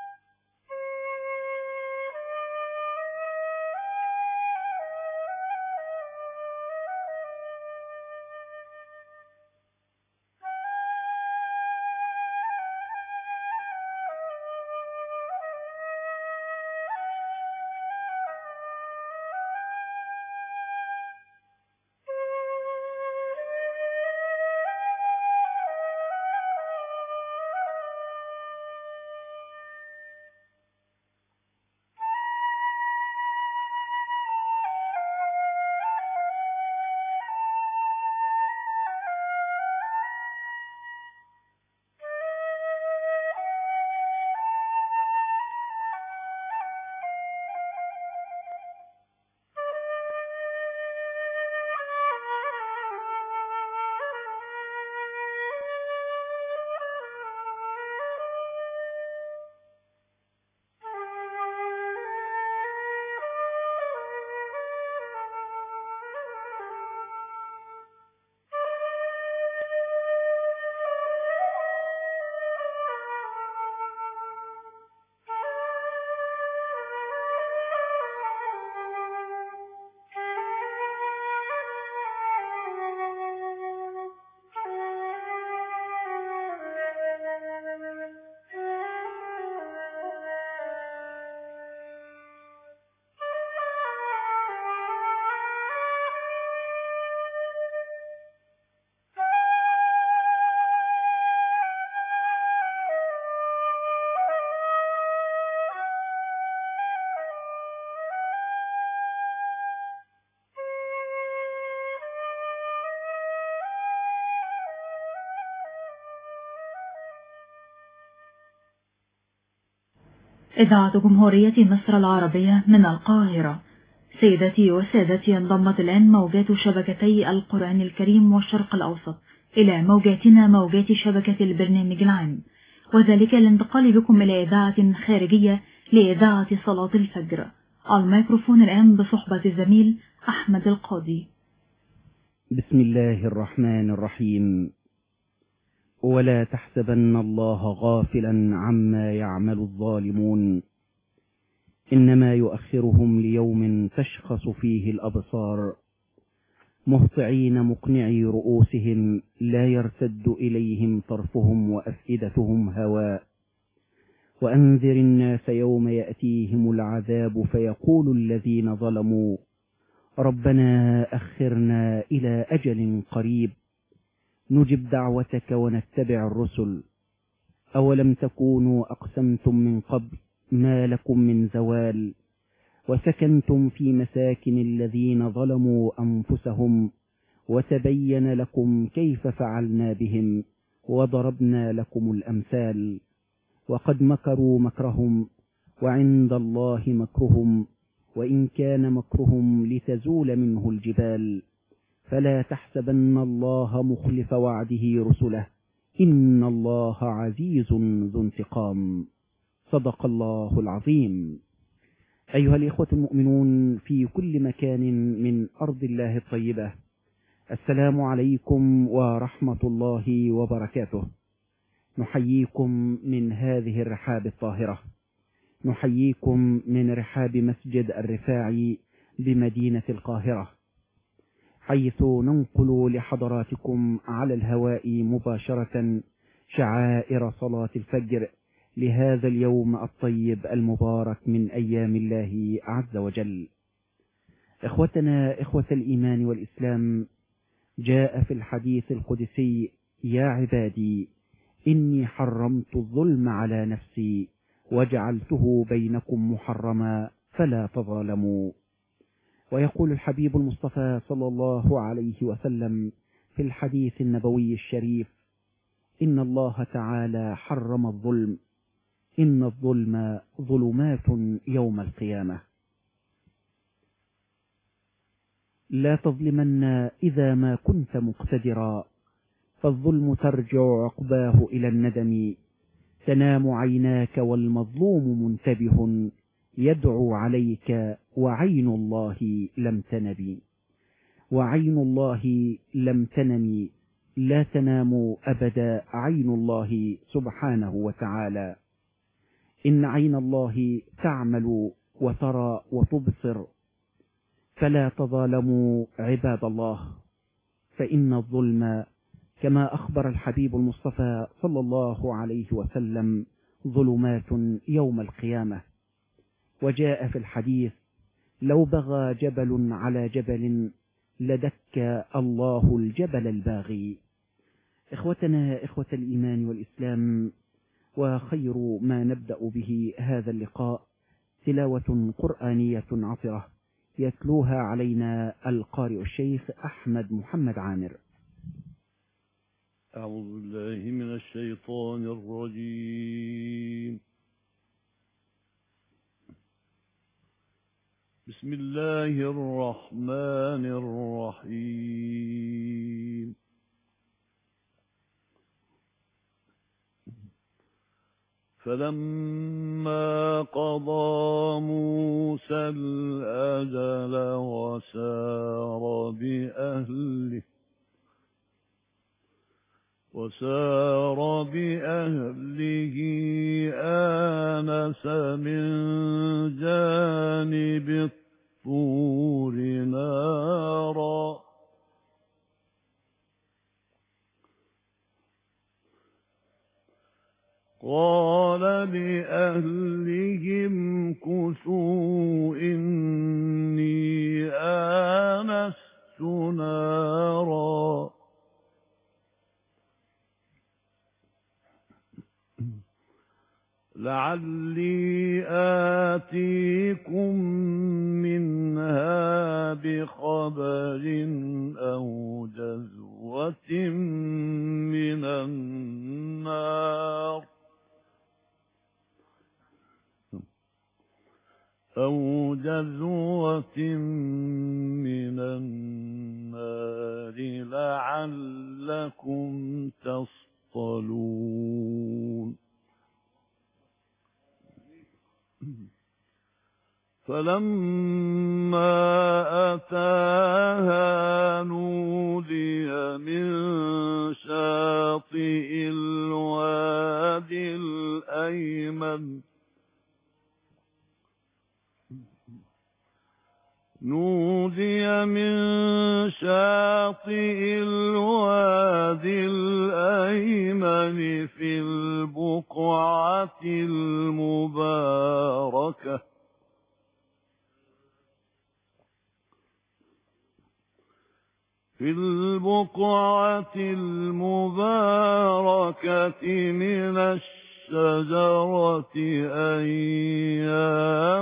إذاعة جمهورية مصر العربية من القاهرة. سيدتي وسادتي، انضمت الآن موجات شبكتي القرآن الكريم والشرق الأوسط إلى موجاتنا موجات شبكة البرنامج العام، وذلك الانتقال بكم إلى إذاعة خارجية لإذاعة صلاة الفجر. الميكروفون الآن بصحبة الزميل أحمد القاضي. بسم الله الرحمن الرحيم. ولا تحسبن الله غافلا عما يعمل الظالمون، إنما يؤخرهم ليوم تشخص فيه الأبصار، مهطعين مقنعي رؤوسهم لا يرتد إليهم طرفهم وأفئدتهم هواء. وأنذر الناس يوم يأتيهم العذاب فيقول الذين ظلموا ربنا أخرنا إلى أجل قريب نجب دعوتك ونتبع الرسل، أولم تكونوا أقسمتم من قبل ما لكم من زوال، وسكنتم في مساكن الذين ظلموا أنفسهم، وتبين لكم كيف فعلنا بهم وضربنا لكم الأمثال. وقد مكروا مكرهم وعند الله مكرهم، وإن كان مكرهم لتزول منه الجبال. فلا تحسبن الله مخلف وعده رسله، إن الله عزيز ذو انتقام. صدق الله العظيم. أيها الإخوة المؤمنون في كل مكان من أرض الله الطيبة، السلام عليكم ورحمة الله وبركاته. نحييكم من هذه الرحاب الطاهرة، نحييكم من رحاب مسجد الرفاعي بمدينة القاهرة، حيث ننقل لحضراتكم على الهواء مباشرة شعائر صلاة الفجر لهذا اليوم الطيب المبارك من أيام الله عز وجل. إخوتنا إخوة الإيمان والإسلام، جاء في الحديث القدسي: يا عبادي إني حرمت الظلم على نفسي وجعلته بينكم محرما فلا تظالموا. ويقول الحبيب المصطفى صلى الله عليه وسلم في الحديث النبوي الشريف: إن الله تعالى حرم الظلم، إن الظلم ظلمات يوم القيامة. لا تظلمن إذا ما كنت مقتدرا، فالظلم ترجع عقباه إلى الندم. تنام عيناك والمظلوم منتبه، يدعو عليك وعين الله لم تنم. وعين الله لم تنم، لا تنام أبدا عين الله سبحانه وتعالى. إن عين الله تعمل وترى وتبصر، فلا تظالموا عباد الله، فإن الظلم كما أخبر الحبيب المصطفى صلى الله عليه وسلم ظلمات يوم القيامة. وجاء في الحديث: لو بغى جبل على جبل لدك الله الجبل الباغي. إخوتنا إخوة الإيمان والإسلام، وخير ما نبدأ به هذا اللقاء تلاوة قرآنية عطرة يتلوها علينا القارئ الشيخ أحمد محمد عامر. أعوذ بالله من الشيطان الرجيم. بسم الله الرحمن الرحيم. فلما قضى موسى الأجل وسار بأهله آنس من جانب الطور نارا قال لأهلهم كثوا إني آنست نارا لعلي آتيكم منها بخبر أو جذوة من النار لعلكم تصطلون. فلما أتاها نودي من شاطئ الوادي الأيمن في البقعة المباركة من الشجرة أن يا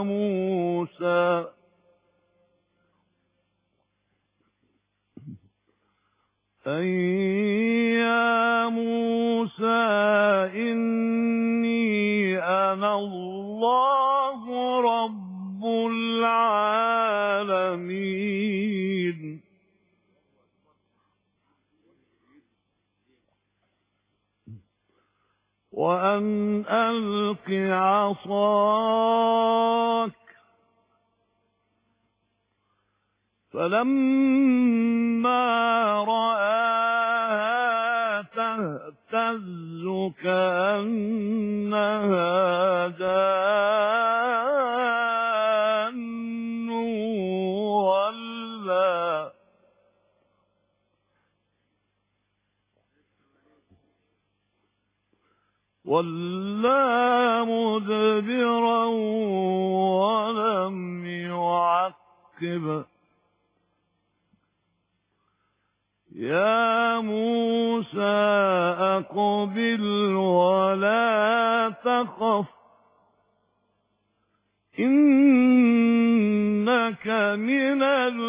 موسى إني أنا الله رب العالمين وأن ألق عصاك فلما رآها تهتز كأنها جان ولا مدبرا ولم يعقب يا يا موسى أقبل ولا تخف إنك من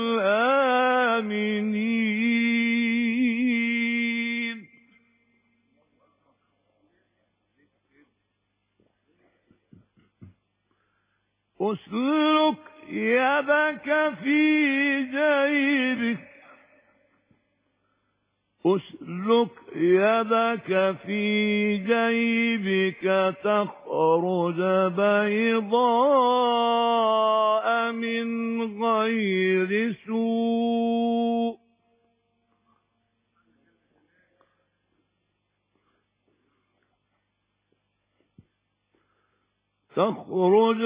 الآمنين أسلك يدك في جيبك أسلك يدك في جيبك تخرج بيضاء من غير سوء تخرج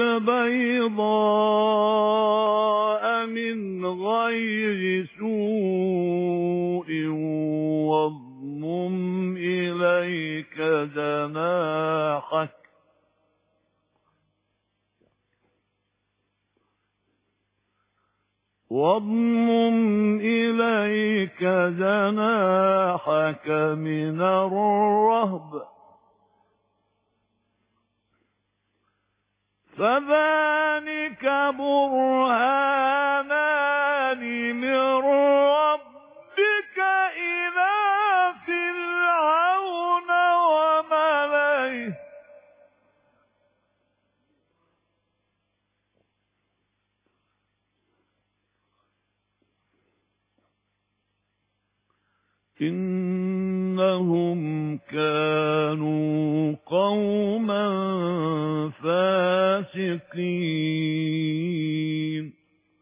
بيضاء من غير سوء واضمم إليك جناحك من الرهب فذلك برهانان من ربك إلى فرعون وملئه إنهم كانوا قوما فاسقين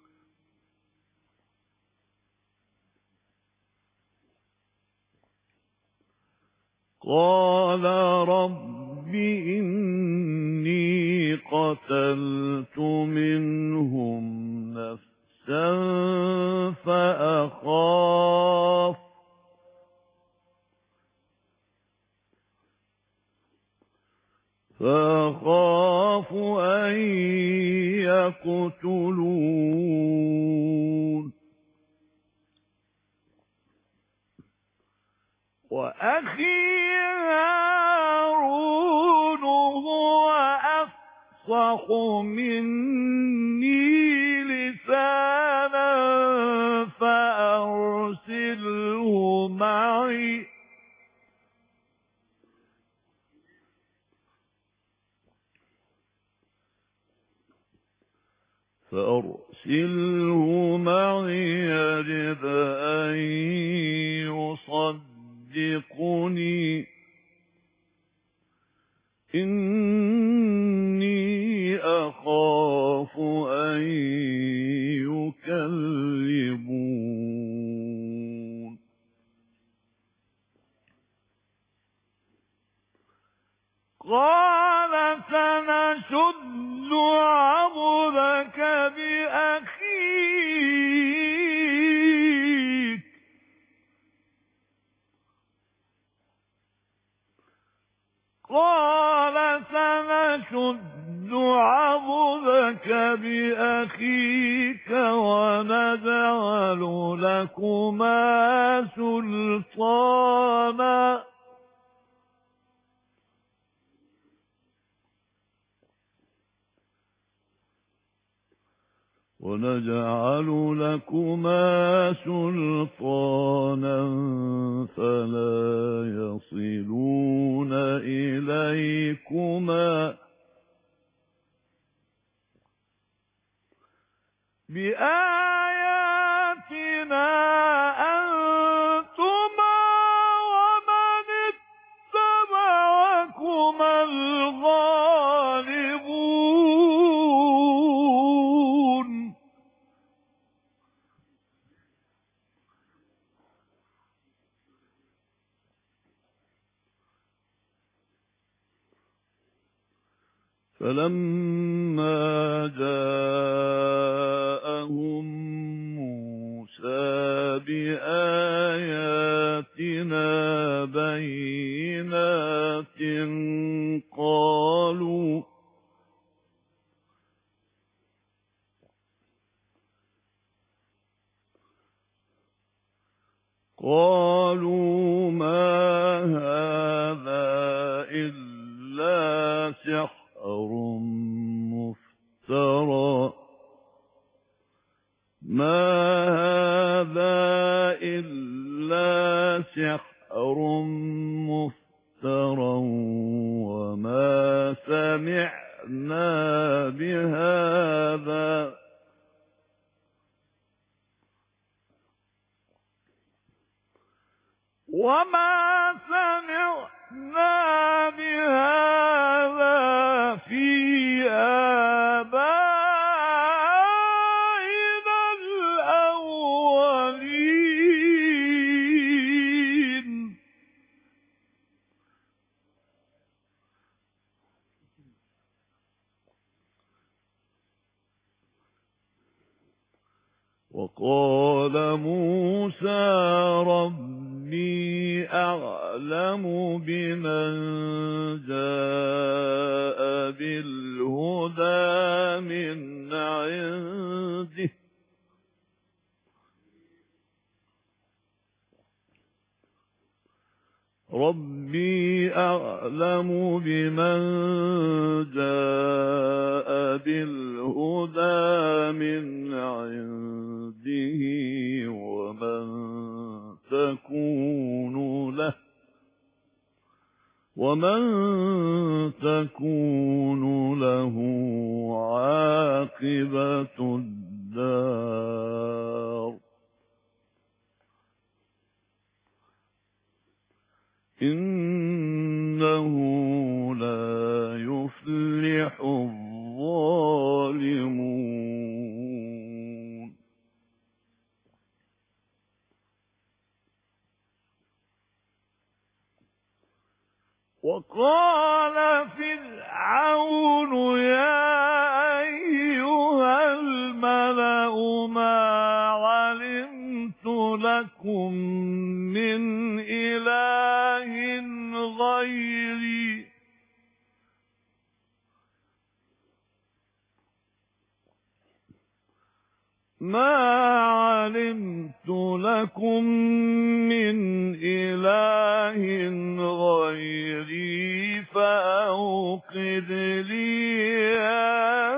قال رب إني قتلت منهم نفسا فأخاف أن يقتلون وأخي هارون هو أفصح مني لسانا فأرسله معي يرد أن يصدقني إني أخاف أن يكذبون قال سنشد عضدك بأخيك ونجعل لكما سلطانا فلا يصلون إليكما بآياتنا أنتما ومن اتبعكما الغالبون فلما جاءهم موسى بآياتنا بينات قالوا سحر مفترى ما هذا إلا سحر مفترى وما سمعنا بهذا في آبائنا الأولين وقال موسى ربي أعلم بمن جاء بالهدى من عنده ربي أعلم بمن جاء بالهدى من عنده ومن تكون له عاقبة الدار إنه لا يفلح الظالمون وقال فرعون يا أيها الملأ ما علمت لكم من إله غيري ما علمت لكم من إله غيري فأوقد لي يا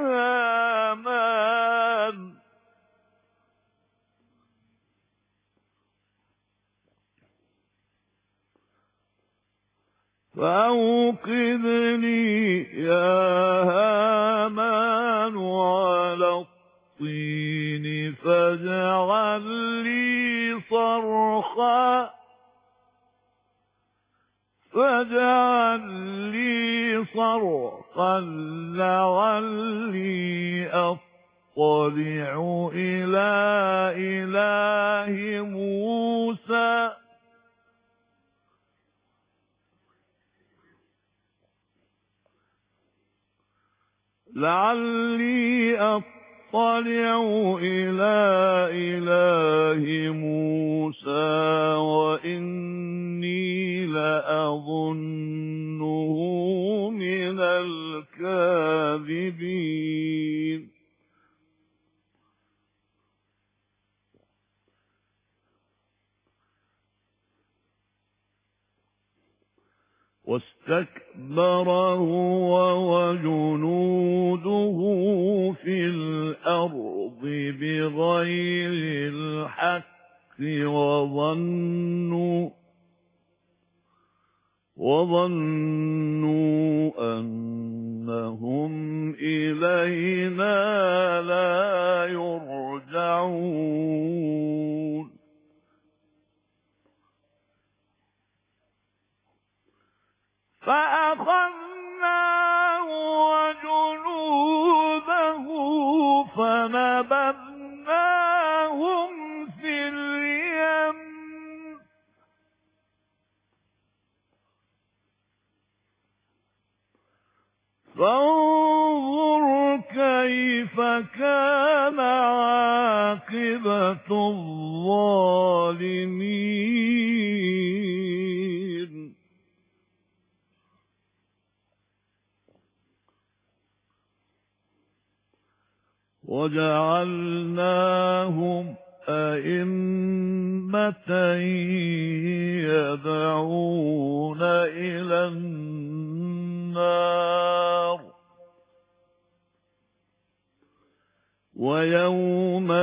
هامان فأوقد لي يا هامان على الطين فاجعل لي صرحا لعلي أطلع إلى إله موسى وإني لأظنه من الكاذبين واستكبر هو وجنوده في الأرض بغير الحق وظنوا أنهم إلينا لا يرجعون فأخذناه وجنوده فنبذناهم في اليم فانظر كيف كان عاقبة الظالمين وجعلناهم أئمة يدعون إلى النار ويوم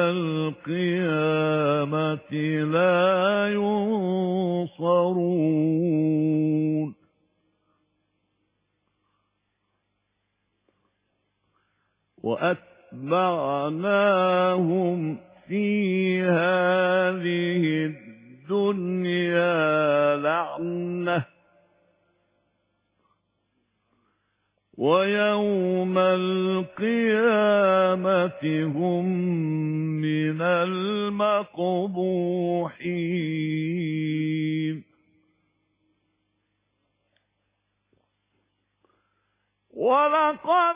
القيامة لا ينصرون وأتبعناهم في هذه الدنيا لعنة ويوم القيامة هم من المقبوحين ولقد